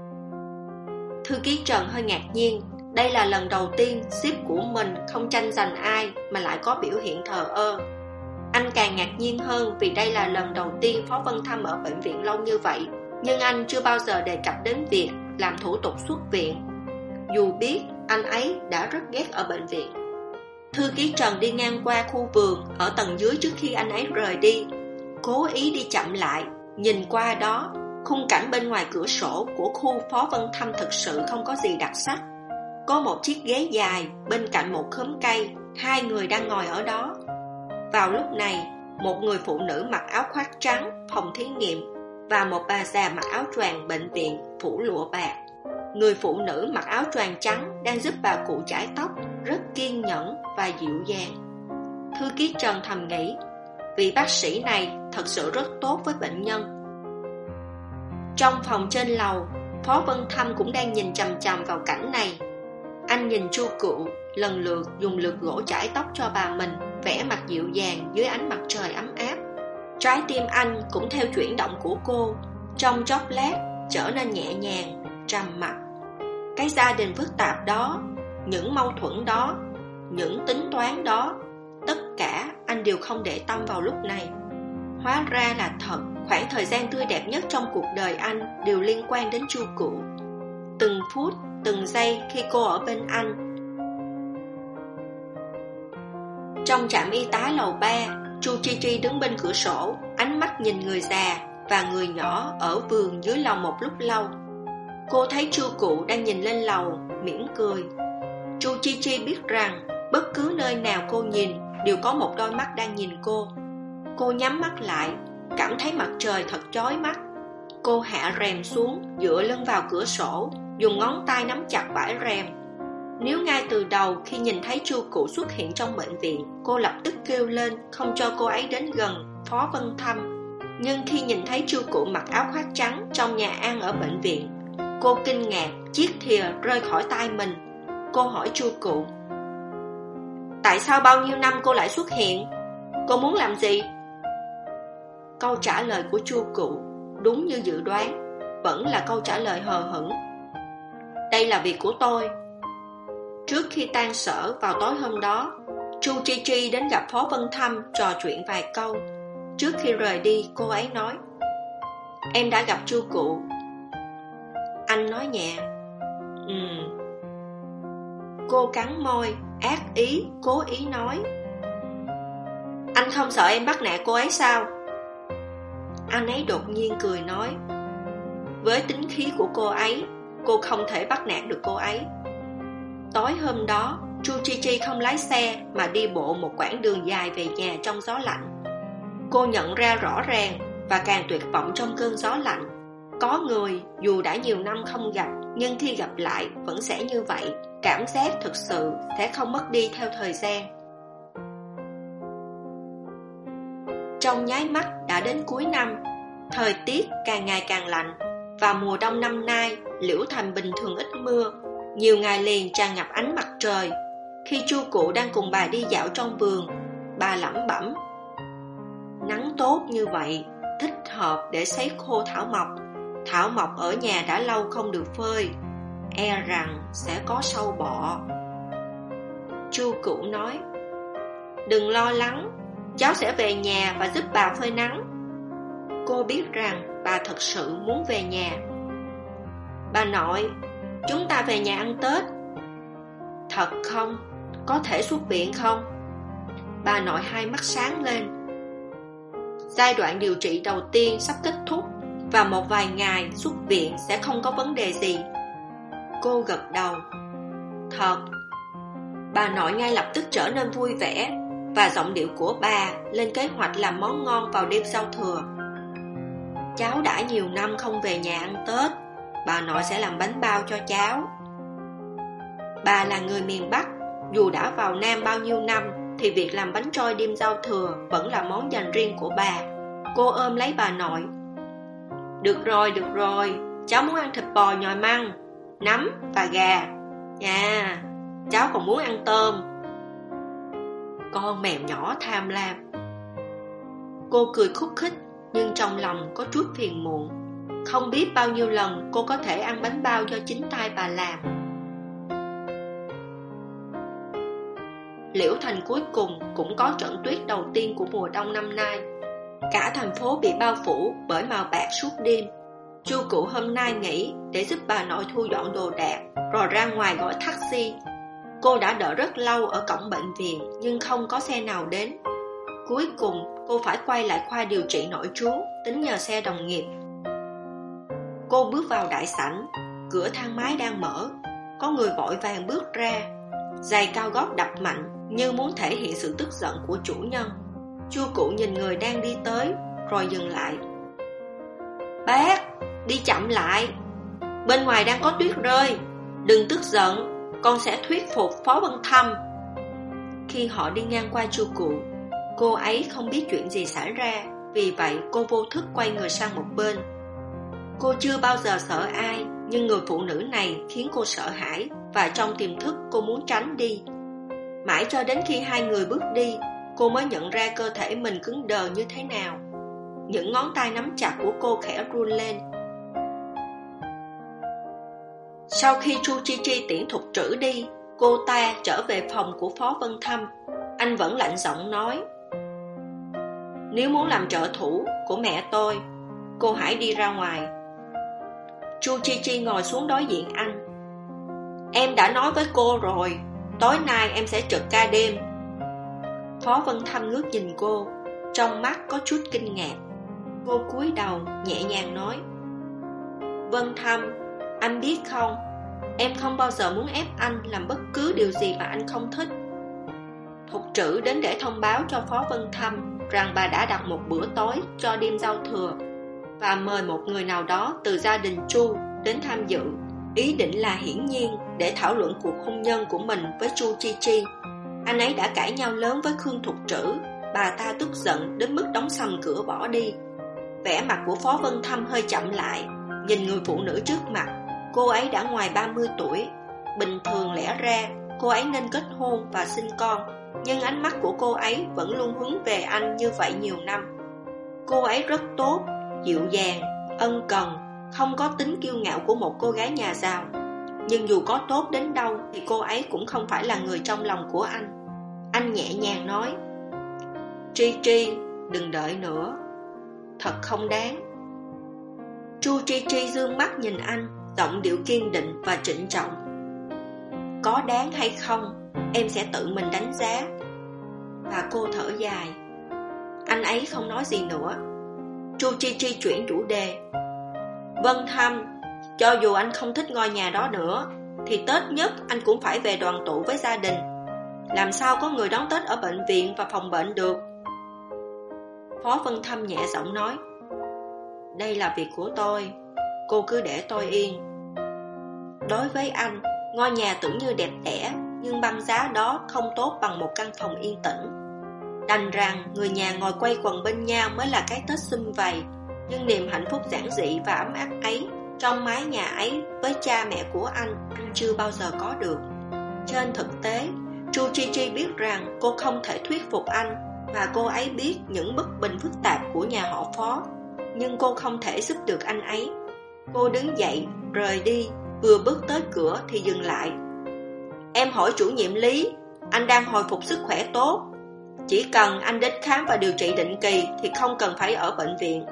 Thư ký Trần hơi ngạc nhiên. Đây là lần đầu tiên ship của mình không tranh giành ai mà lại có biểu hiện thờ ơ. Anh càng ngạc nhiên hơn vì đây là lần đầu tiên Phó Vân Thâm ở bệnh viện lâu như vậy, nhưng anh chưa bao giờ đề cập đến việc làm thủ tục xuất viện, dù biết anh ấy đã rất ghét ở bệnh viện. Thư ký Trần đi ngang qua khu vườn ở tầng dưới trước khi anh ấy rời đi, cố ý đi chậm lại, nhìn qua đó. Khung cảnh bên ngoài cửa sổ của khu Phó Vân Thâm thực sự không có gì đặc sắc. Có một chiếc ghế dài bên cạnh một khóm cây, hai người đang ngồi ở đó. Vào lúc này, một người phụ nữ mặc áo khoác trắng phòng thí nghiệm và một bà già mặc áo choàng bệnh viện phủ lụa bạc. Người phụ nữ mặc áo choàng trắng đang giúp bà cụ chải tóc, rất kiên nhẫn và dịu dàng. Thư ký Trần thầm nghĩ, vị bác sĩ này thật sự rất tốt với bệnh nhân. Trong phòng trên lầu, Phó Vân Thâm cũng đang nhìn chằm chằm vào cảnh này. Anh nhìn Chu Cựu lần lượt dùng lược gỗ chải tóc cho bà mình, vẻ mặt dịu dàng dưới ánh mặt trời ấm áp. Trái tim anh cũng theo chuyển động của cô, trong chốc lát trở nên nhẹ nhàng, trầm mặc. Cái gia đình phức tạp đó, những mâu thuẫn đó, những tính toán đó, tất cả anh đều không để tâm vào lúc này. Hóa ra là thật, khoảng thời gian tươi đẹp nhất trong cuộc đời anh đều liên quan đến Chu Cựu. Từng phút, từng giây khi cô ở bên anh. Trong trạm y tá lầu ba, Chu Chi Chi đứng bên cửa sổ, ánh mắt nhìn người già và người nhỏ ở vườn dưới lầu một lúc lâu. Cô thấy Chu Cựu đang nhìn lên lầu, mỉm cười. Chu Chi Chi biết rằng bất cứ nơi nào cô nhìn đều có một đôi mắt đang nhìn cô. Cô nhắm mắt lại, cảm thấy mặt trời thật chói mắt. Cô hạ rèm xuống, dựa lưng vào cửa sổ, dùng ngón tay nắm chặt vải rèm. Nếu ngay từ đầu khi nhìn thấy Chu Cựu xuất hiện trong bệnh viện, cô lập tức kêu lên không cho cô ấy đến gần Phó Vân Thâm. Nhưng khi nhìn thấy Chu Cựu mặc áo khoác trắng trong nhà ăn ở bệnh viện, cô kinh ngạc, chiếc thìa rơi khỏi tay mình. Cô hỏi Chu Cựu, tại sao bao nhiêu năm cô lại xuất hiện? Cô muốn làm gì? Câu trả lời của Chu Cựu đúng như dự đoán, vẫn là câu trả lời hờ hững. Đây là việc của tôi. Trước khi tan sở vào tối hôm đó, Chu Chi Chi đến gặp Phó Vân Thâm trò chuyện vài câu. Trước khi rời đi, cô ấy nói, em đã gặp Chu Cựu. Anh nói nhẹ, Ừm. Cô cắn môi, ác ý, cố ý nói, anh không sợ em bắt nạt cô ấy sao? Anh ấy đột nhiên cười nói, với tính khí của cô ấy, cô không thể bắt nạt được cô ấy. Tối hôm đó, Chu Chi Chi không lái xe mà đi bộ một quãng đường dài về nhà trong gió lạnh. Cô nhận ra rõ ràng và càng tuyệt vọng trong cơn gió lạnh, có người dù đã nhiều năm không gặp, nhưng khi gặp lại vẫn sẽ như vậy. Cảm giác thực sự sẽ không mất đi theo thời gian. Trong nháy mắt đã đến cuối năm, thời tiết càng ngày càng lạnh, và mùa đông năm nay Liễu Thành bình thường ít mưa, nhiều ngày liền tràn ngập ánh mặt trời. Khi Chu Cựu đang cùng bà đi dạo trong vườn, bà lẩm bẩm, nắng tốt như vậy, thích hợp để sấy khô thảo mộc. Thảo mộc ở nhà đã lâu không được phơi, e rằng sẽ có sâu bọ. Chu Cựu nói, đừng lo lắng, cháu sẽ về nhà và giúp bà phơi nắng. Cô biết rằng bà thật sự muốn về nhà. Bà nội, chúng ta về nhà ăn Tết. Thật Thật không? Có thể xuất viện không? Bà nội hai mắt sáng lên. Giai đoạn điều trị đầu tiên sắp kết thúc, và một vài ngày xuất viện sẽ không có vấn đề gì. Cô gật đầu. Thật. Bà nội ngay lập tức trở nên vui vẻ, và giọng điệu của bà lên kế hoạch làm món ngon vào đêm giao thừa. Cháu đã nhiều năm không về nhà ăn Tết, bà nội sẽ làm bánh bao cho cháu. Bà là người miền Bắc, dù đã vào Nam bao nhiêu năm thì việc làm bánh trôi đêm giao thừa vẫn là món dành riêng của bà. Cô ôm lấy bà nội. Được rồi, được rồi, cháu muốn ăn thịt bò nhồi măng, nấm và gà. À, cháu còn muốn ăn tôm. Con mèo nhỏ tham lam. Cô cười khúc khích, nhưng trong lòng có chút phiền muộn. Không biết bao nhiêu lần cô có thể ăn bánh bao do chính tay bà làm. Liễu Thành cuối cùng cũng có trận tuyết đầu tiên của mùa đông năm nay. Cả thành phố bị bao phủ bởi màu bạc suốt đêm. Chu Cụ hôm nay nghỉ để giúp bà nội thu dọn đồ đạc, rồi ra ngoài gọi taxi. Cô đã đợi rất lâu ở cổng bệnh viện, nhưng không có xe nào đến. Cuối cùng cô phải quay lại khoa điều trị nội trú, tính nhờ xe đồng nghiệp. Cô bước vào đại sảnh, cửa thang máy đang mở. Có người vội vàng bước ra, giày cao gót đập mạnh như muốn thể hiện sự tức giận của chủ nhân. Chu Cụ nhìn người đang đi tới, rồi dừng lại. Bác, đi chậm lại, bên ngoài đang có tuyết rơi. Đừng tức giận, con sẽ thuyết phục Phó Vân Thâm. Khi họ đi ngang qua Chu Cụ, cô ấy không biết chuyện gì xảy ra, vì vậy cô vô thức quay người sang một bên. Cô chưa bao giờ sợ ai, nhưng người phụ nữ này khiến cô sợ hãi, và trong tiềm thức cô muốn tránh đi. Mãi cho đến khi hai người bước đi, cô mới nhận ra cơ thể mình cứng đờ như thế nào. Những ngón tay nắm chặt của cô khẽ run lên. Sau khi Chu Chi Chi tiễn Thục Trữ đi, cô ta trở về phòng của Phó Vân Thâm. Anh vẫn lạnh giọng nói: Nếu muốn làm trợ thủ của mẹ tôi, cô hãy đi ra ngoài. Chu Chi Chi ngồi xuống đối diện anh. Em đã nói với cô rồi, tối nay em sẽ trực ca đêm. Phó Vân Thâm ngước nhìn cô, trong mắt có chút kinh ngạc. Cô cúi đầu nhẹ nhàng nói: Vân Thâm, anh biết không, em không bao giờ muốn ép anh làm bất cứ điều gì mà anh không thích. Thục Trữ đến để thông báo cho Phó Vân Thâm rằng bà đã đặt một bữa tối cho đêm giao thừa, và mời một người nào đó từ gia đình Chu đến tham dự. Ý định là hiển nhiên để thảo luận cuộc hôn nhân của mình với Chu Chi Chi. Anh ấy đã cãi nhau lớn với Khương Thục Trữ. Bà ta tức giận đến mức đóng sầm cửa bỏ đi. Vẻ mặt của Phó Vân Thâm hơi chậm lại, nhìn người phụ nữ trước mặt. Cô ấy đã ngoài ba mươi tuổi. Bình thường lẽ ra cô ấy nên kết hôn và sinh con, nhưng ánh mắt của cô ấy vẫn luôn hướng về anh như vậy nhiều năm. Cô ấy rất tốt, dịu dàng, ân cần, không có tính kiêu ngạo của một cô gái nhà giàu. Nhưng dù có tốt đến đâu thì cô ấy cũng không phải là người trong lòng của anh. Anh nhẹ nhàng nói: Tri Tri, đừng đợi nữa, thật không đáng. Chu Tri Tri dương mắt nhìn anh, giọng điệu kiên định và trịnh trọng. Có đáng hay không, em sẽ tự mình đánh giá. Và cô thở dài. Anh ấy không nói gì nữa. Chu Chi Chi chuyển chủ đề. Vân Thâm, cho dù anh không thích ngôi nhà đó nữa, thì Tết nhất anh cũng phải về đoàn tụ với gia đình. Làm sao có người đón Tết ở bệnh viện và phòng bệnh được? Phó Vân Thâm nhẹ giọng nói: Đây là việc của tôi, cô cứ để tôi yên. Đối với anh, ngôi nhà tưởng như đẹp đẽ, nhưng băng giá đó không tốt bằng một căn phòng yên tĩnh. Đành rằng người nhà ngồi quay quần bên nhau mới là cái Tết sum vầy. Nhưng niềm hạnh phúc giản dị và ấm áp ấy, trong mái nhà ấy với cha mẹ của anh, anh chưa bao giờ có được. Trên thực tế, Chu Chi Chi biết rằng cô không thể thuyết phục anh, và cô ấy biết những bất bình phức tạp của nhà họ Phó, nhưng cô không thể giúp được anh ấy. Cô đứng dậy, rời đi, vừa bước tới cửa thì dừng lại. Em hỏi chủ nhiệm Lý, anh đang hồi phục sức khỏe tốt. Chỉ cần anh đến khám và điều trị định kỳ thì không cần phải ở bệnh viện.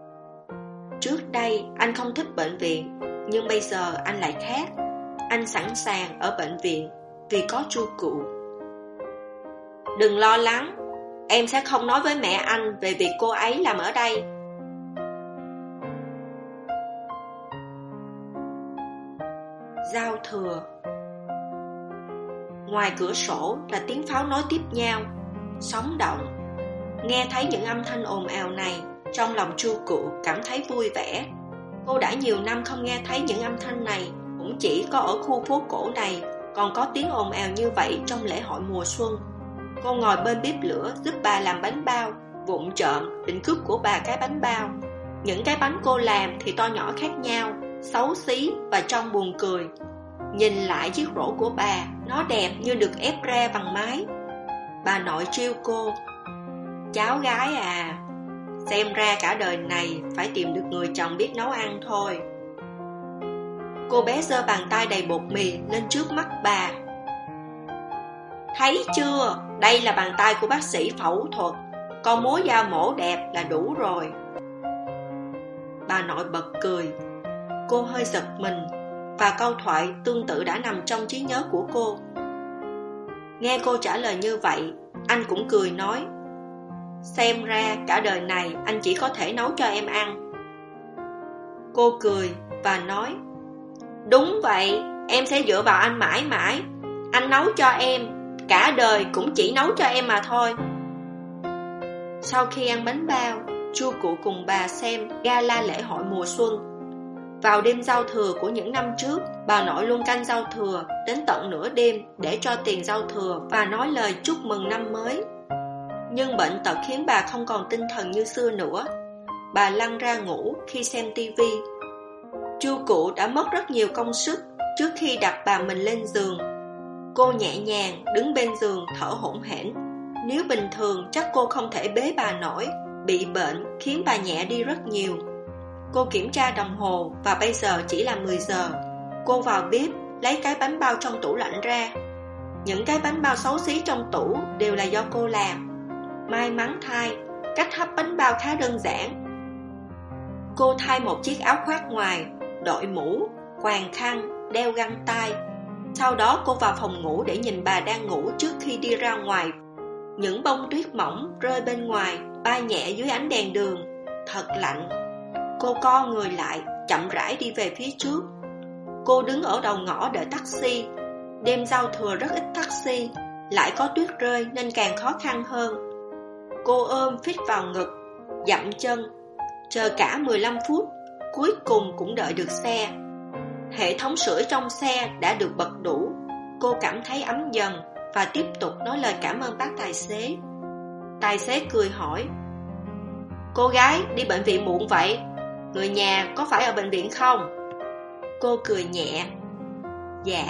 Trước đây anh không thích bệnh viện, nhưng bây giờ anh lại khác. Anh sẵn sàng ở bệnh viện vì có chu cụ. Đừng lo lắng, em sẽ không nói với mẹ anh về việc cô ấy làm ở đây. Giao thừa. Ngoài cửa sổ là tiếng pháo nối tiếp nhau, sống động. Nghe thấy những âm thanh ồn ào này, trong lòng Chu Cụ cảm thấy vui vẻ. Cô đã nhiều năm không nghe thấy những âm thanh này, cũng chỉ có ở khu phố cổ này còn có tiếng ồn ào như vậy trong lễ hội mùa xuân. Cô ngồi bên bếp lửa giúp bà làm bánh bao, vụng trộm định cướp của bà cái bánh bao. Những cái bánh cô làm thì to nhỏ khác nhau, xấu xí và trông buồn cười. Nhìn lại chiếc rổ của bà, nó đẹp như được ép ra bằng máy. Bà nội trêu cô: cháu gái à, xem ra cả đời này phải tìm được người chồng biết nấu ăn thôi. Cô bé giơ bàn tay đầy bột mì lên trước mắt bà. Thấy chưa, đây là bàn tay của bác sĩ phẫu thuật, con múa dao mổ đẹp là đủ rồi. Bà nội bật cười. Cô hơi giật mình, và câu thoại tương tự đã nằm trong trí nhớ của cô. Nghe cô trả lời như vậy, anh cũng cười nói: xem ra cả đời này anh chỉ có thể nấu cho em ăn. Cô cười và nói: đúng vậy, em sẽ dựa vào anh mãi mãi. Anh nấu cho em, cả đời cũng chỉ nấu cho em mà thôi. Sau khi ăn bánh bao, Chu Cụ cùng bà xem gala lễ hội mùa xuân. Vào đêm giao thừa của những năm trước, bà nội luôn canh giao thừa đến tận nửa đêm để cho tiền giao thừa và nói lời chúc mừng năm mới. Nhưng bệnh tật khiến bà không còn tinh thần như xưa nữa. Bà lăn ra ngủ khi xem tivi. Chu Cụ đã mất rất nhiều công sức trước khi đặt bà mình lên giường. Cô nhẹ nhàng đứng bên giường thở hổn hển. Nếu bình thường chắc cô không thể bế bà nổi. Bị bệnh khiến bà nhẹ đi rất nhiều. Cô kiểm tra đồng hồ và bây giờ chỉ là mười giờ. Cô vào bếp lấy cái bánh bao trong tủ lạnh ra. Những cái bánh bao xấu xí trong tủ đều là do cô làm. May mắn thay, cách hấp bánh bao khá đơn giản. Cô thay một chiếc áo khoác ngoài, đội mũ, quàng khăn, đeo găng tay. Sau đó cô vào phòng ngủ để nhìn bà đang ngủ trước khi đi ra ngoài. Những bông tuyết mỏng rơi bên ngoài, bay nhẹ dưới ánh đèn đường. Thật lạnh. Cô co người lại, chậm rãi đi về phía trước. Cô đứng ở đầu ngõ đợi taxi. Đêm giao thừa rất ít taxi, lại có tuyết rơi nên càng khó khăn hơn. Cô ôm phít vào ngực, dậm chân, chờ cả mười lăm phút, cuối cùng cũng đợi được xe. Hệ thống sưởi trong xe đã được bật đủ. Cô cảm thấy ấm dần và tiếp tục nói lời cảm ơn bác tài xế. Tài xế cười hỏi: cô gái đi bệnh viện muộn vậy, người nhà có phải ở bệnh viện không? Cô cười nhẹ: dạ.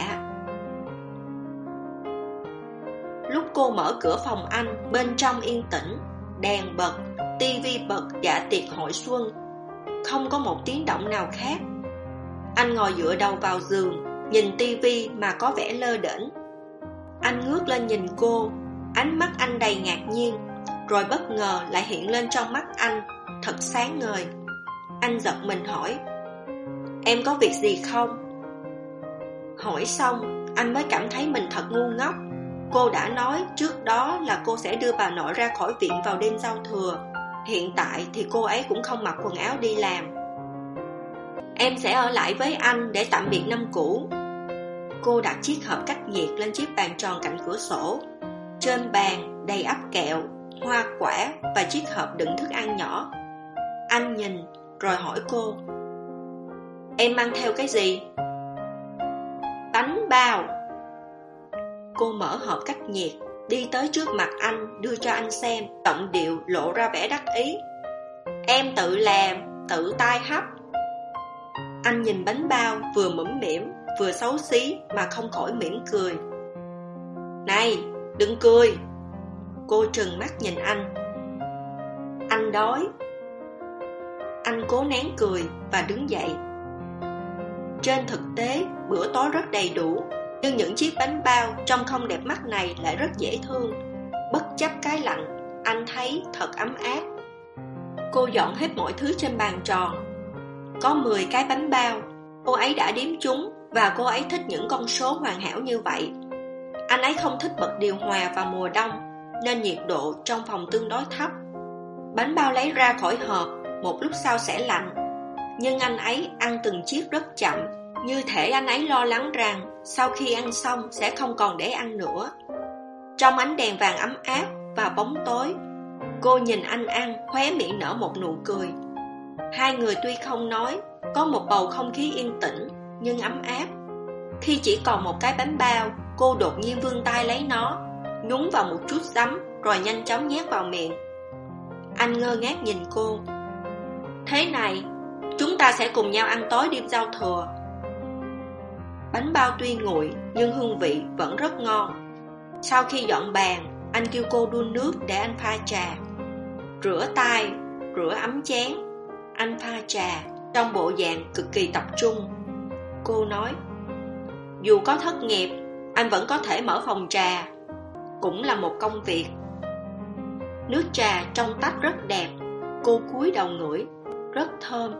Lúc cô mở cửa phòng anh, bên trong yên tĩnh, đèn bật, tivi bật dạ tiệc hội xuân. Không có một tiếng động nào khác. Anh ngồi dựa đầu vào giường, nhìn tivi mà có vẻ lơ đễnh. Anh ngước lên nhìn cô, ánh mắt anh đầy ngạc nhiên, rồi bất ngờ lại hiện lên trong mắt anh, thật sáng ngời. Anh giật mình hỏi: em có việc gì không? Hỏi xong, anh mới cảm thấy mình thật ngu ngốc. Cô đã nói trước đó là cô sẽ đưa bà nội ra khỏi viện vào đêm giao thừa. Hiện tại thì cô ấy cũng không mặc quần áo đi làm. Em sẽ ở lại với anh để tạm biệt năm cũ. Cô đặt chiếc hộp cách nhiệt lên chiếc bàn tròn cạnh cửa sổ. Trên bàn đầy ắp kẹo, hoa quả và chiếc hộp đựng thức ăn nhỏ. Anh nhìn rồi hỏi cô: em mang theo cái gì? Bánh bao. Cô mở hộp cách nhiệt, đi tới trước mặt anh, đưa cho anh xem, giọng điệu lộ ra vẻ đắc ý: em tự làm, tự tay hấp. Anh nhìn bánh bao vừa mũm mĩm vừa xấu xí mà không khỏi mỉm cười. Này, đừng cười. Cô trừng mắt nhìn anh. Anh đói. Anh cố nén cười và đứng dậy. Trên thực tế, bữa tối rất đầy đủ, nhưng những chiếc bánh bao trông không đẹp mắt này lại rất dễ thương. Bất chấp cái lạnh, anh thấy thật ấm áp. Cô dọn hết mọi thứ trên bàn tròn. Có mười cái bánh bao. Cô ấy đã đếm chúng và cô ấy thích những con số hoàn hảo như vậy. Anh ấy không thích bật điều hòa vào mùa đông, nên nhiệt độ trong phòng tương đối thấp. Bánh bao lấy ra khỏi hộp, một lúc sau sẽ lạnh. Nhưng anh ấy ăn từng chiếc rất chậm, như thể anh ấy lo lắng rằng sau khi ăn xong sẽ không còn để ăn nữa. Trong ánh đèn vàng ấm áp và bóng tối, cô nhìn anh ăn, khóe miệng nở một nụ cười. Hai người tuy không nói, có một bầu không khí yên tĩnh nhưng ấm áp. Khi chỉ còn một cái bánh bao, cô đột nhiên vươn tay lấy nó, nhúng vào một chút giấm rồi nhanh chóng nhét vào miệng. Anh ngơ ngác nhìn cô. Thế này, chúng ta sẽ cùng nhau ăn tối đêm giao thừa. Bánh bao tuy nguội nhưng hương vị vẫn rất ngon. Sau khi dọn bàn, anh kêu cô đun nước để anh pha trà. Rửa tay, rửa ấm chén. Anh pha trà trong bộ dạng cực kỳ tập trung. Cô nói, dù có thất nghiệp, anh vẫn có thể mở phòng trà. Cũng là một công việc. Nước trà trong tách rất đẹp. Cô cúi đầu ngửi, rất thơm.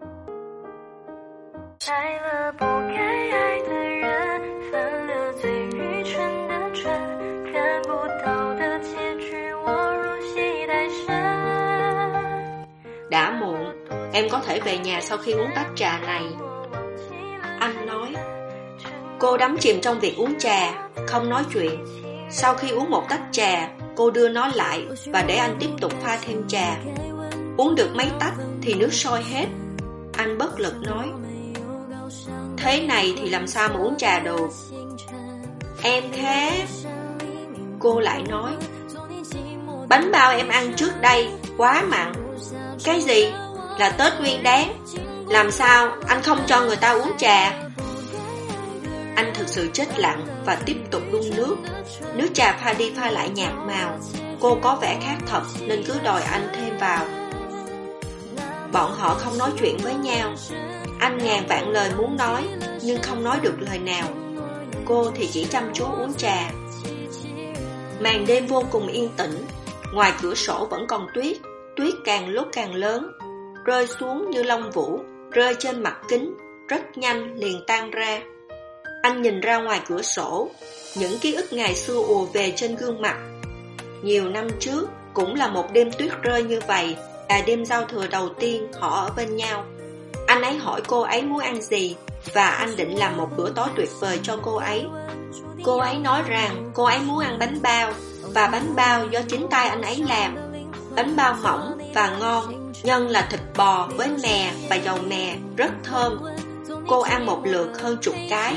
Đã muộn, em có thể về nhà sau khi uống tách trà này. Anh nói. Cô đắm chìm trong việc uống trà, không nói chuyện. Sau khi uống một tách trà, cô đưa nó lại và để anh tiếp tục pha thêm trà. Uống được mấy tách thì nước sôi hết. Anh bất lực nói, thế này thì làm sao mà uống trà được. Em khát. Cô lại nói, bánh bao em ăn trước đây quá mặn. Cái gì? Là Tết Nguyên Đán. Làm sao anh không cho người ta uống trà? Anh thực sự chết lặng và tiếp tục đun nước. Nước trà pha đi pha lại nhạt màu. Cô có vẻ khát thật nên cứ đòi anh thêm vào. Bọn họ không nói chuyện với nhau. Anh ngàn vạn lời muốn nói nhưng không nói được lời nào. Cô thì chỉ chăm chú uống trà. Màn đêm vô cùng yên tĩnh. Ngoài cửa sổ vẫn còn tuyết. Tuyết càng lúc càng lớn, rơi xuống như lông vũ, rơi trên mặt kính, rất nhanh liền tan ra. Anh nhìn ra ngoài cửa sổ, những ký ức ngày xưa ùa về trên gương mặt. Nhiều năm trước, cũng là một đêm tuyết rơi như vậy, là đêm giao thừa đầu tiên họ ở bên nhau. Anh ấy hỏi cô ấy muốn ăn gì, và anh định làm một bữa tối tuyệt vời cho cô ấy. Cô ấy nói rằng cô ấy muốn ăn bánh bao, và bánh bao do chính tay anh ấy làm. Bánh bao mỏng và ngon, nhân là thịt bò với mè và dầu mè, rất thơm. Cô ăn một lượt hơn chục cái.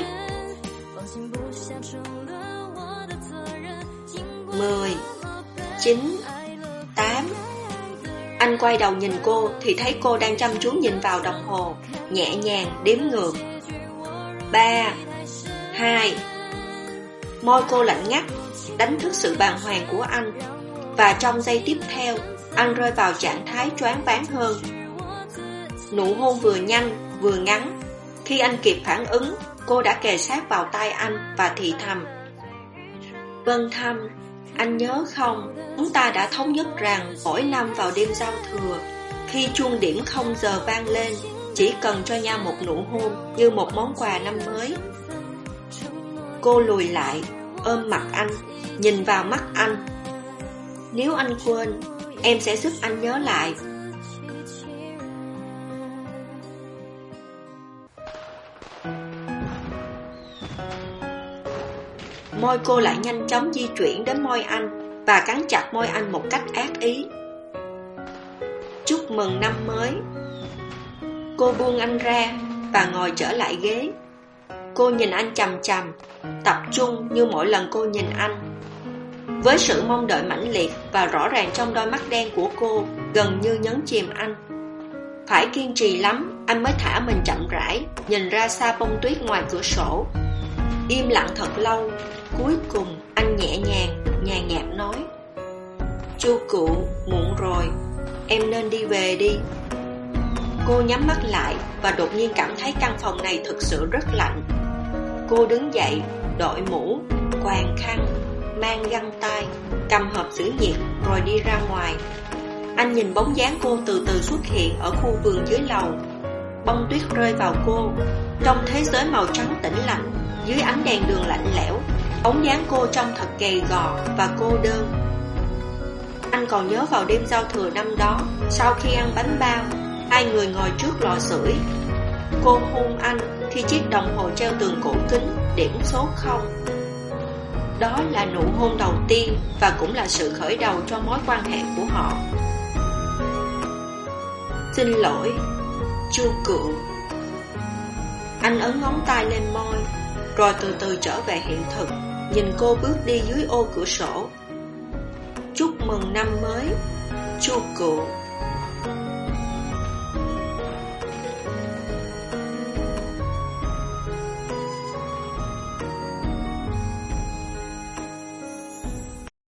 Mười, chín, tám. Anh quay đầu nhìn cô thì thấy cô đang chăm chú nhìn vào đồng hồ, nhẹ nhàng đếm ngược. Ba, hai. Môi cô lạnh ngắt, đánh thức sự bàng hoàng của anh. Và trong giây tiếp theo, anh rơi vào trạng thái choáng váng hơn. Nụ hôn vừa nhanh, vừa ngắn. Khi anh kịp phản ứng, cô đã kề sát vào tai anh và thì thầm. Vân Thâm, anh nhớ không, chúng ta đã thống nhất rằng mỗi năm vào đêm giao thừa, khi chuông điểm không giờ vang lên, chỉ cần cho nhau một nụ hôn như một món quà năm mới. Cô lùi lại, ôm mặt anh, nhìn vào mắt anh. Nếu anh quên, em sẽ giúp anh nhớ lại. Môi cô lại nhanh chóng di chuyển đến môi anh và cắn chặt môi anh một cách ác ý. Chúc mừng năm mới. Cô buông anh ra và ngồi trở lại ghế. Cô nhìn anh chằm chằm, tập trung như mỗi lần cô nhìn anh. Với sự mong đợi mãnh liệt và rõ ràng trong đôi mắt đen của cô, gần như nhấn chìm anh. Phải kiên trì lắm, anh mới thả mình chậm rãi, nhìn ra xa bông tuyết ngoài cửa sổ. Im lặng thật lâu, cuối cùng anh nhẹ nhàng, nhàn nhạt nói: Chu cụ, muộn rồi, em nên đi về đi. Cô nhắm mắt lại và đột nhiên cảm thấy căn phòng này thực sự rất lạnh. Cô đứng dậy, đội mũ, quàng khăn, mang găng tay, cầm hộp giữ nhiệt rồi đi ra ngoài. Anh nhìn bóng dáng cô từ từ xuất hiện ở khu vườn dưới lầu. Bông tuyết rơi vào cô. Trong thế giới màu trắng tĩnh lặng, dưới ánh đèn đường lạnh lẽo, Bóng dáng cô trông thật gầy gò và cô đơn. Anh còn nhớ vào đêm giao thừa năm đó, sau khi ăn bánh bao, hai người ngồi trước lò sưởi. Cô hôn anh khi chiếc đồng hồ treo tường cổ kính điểm số không. Đó là nụ hôn đầu tiên và cũng là sự khởi đầu cho mối quan hệ của họ. Xin lỗi, Chu Cựu. Anh ấn ngón tay lên môi, rồi từ từ trở về hiện thực, nhìn cô bước đi dưới ô cửa sổ. Chúc mừng năm mới, Chu Cựu.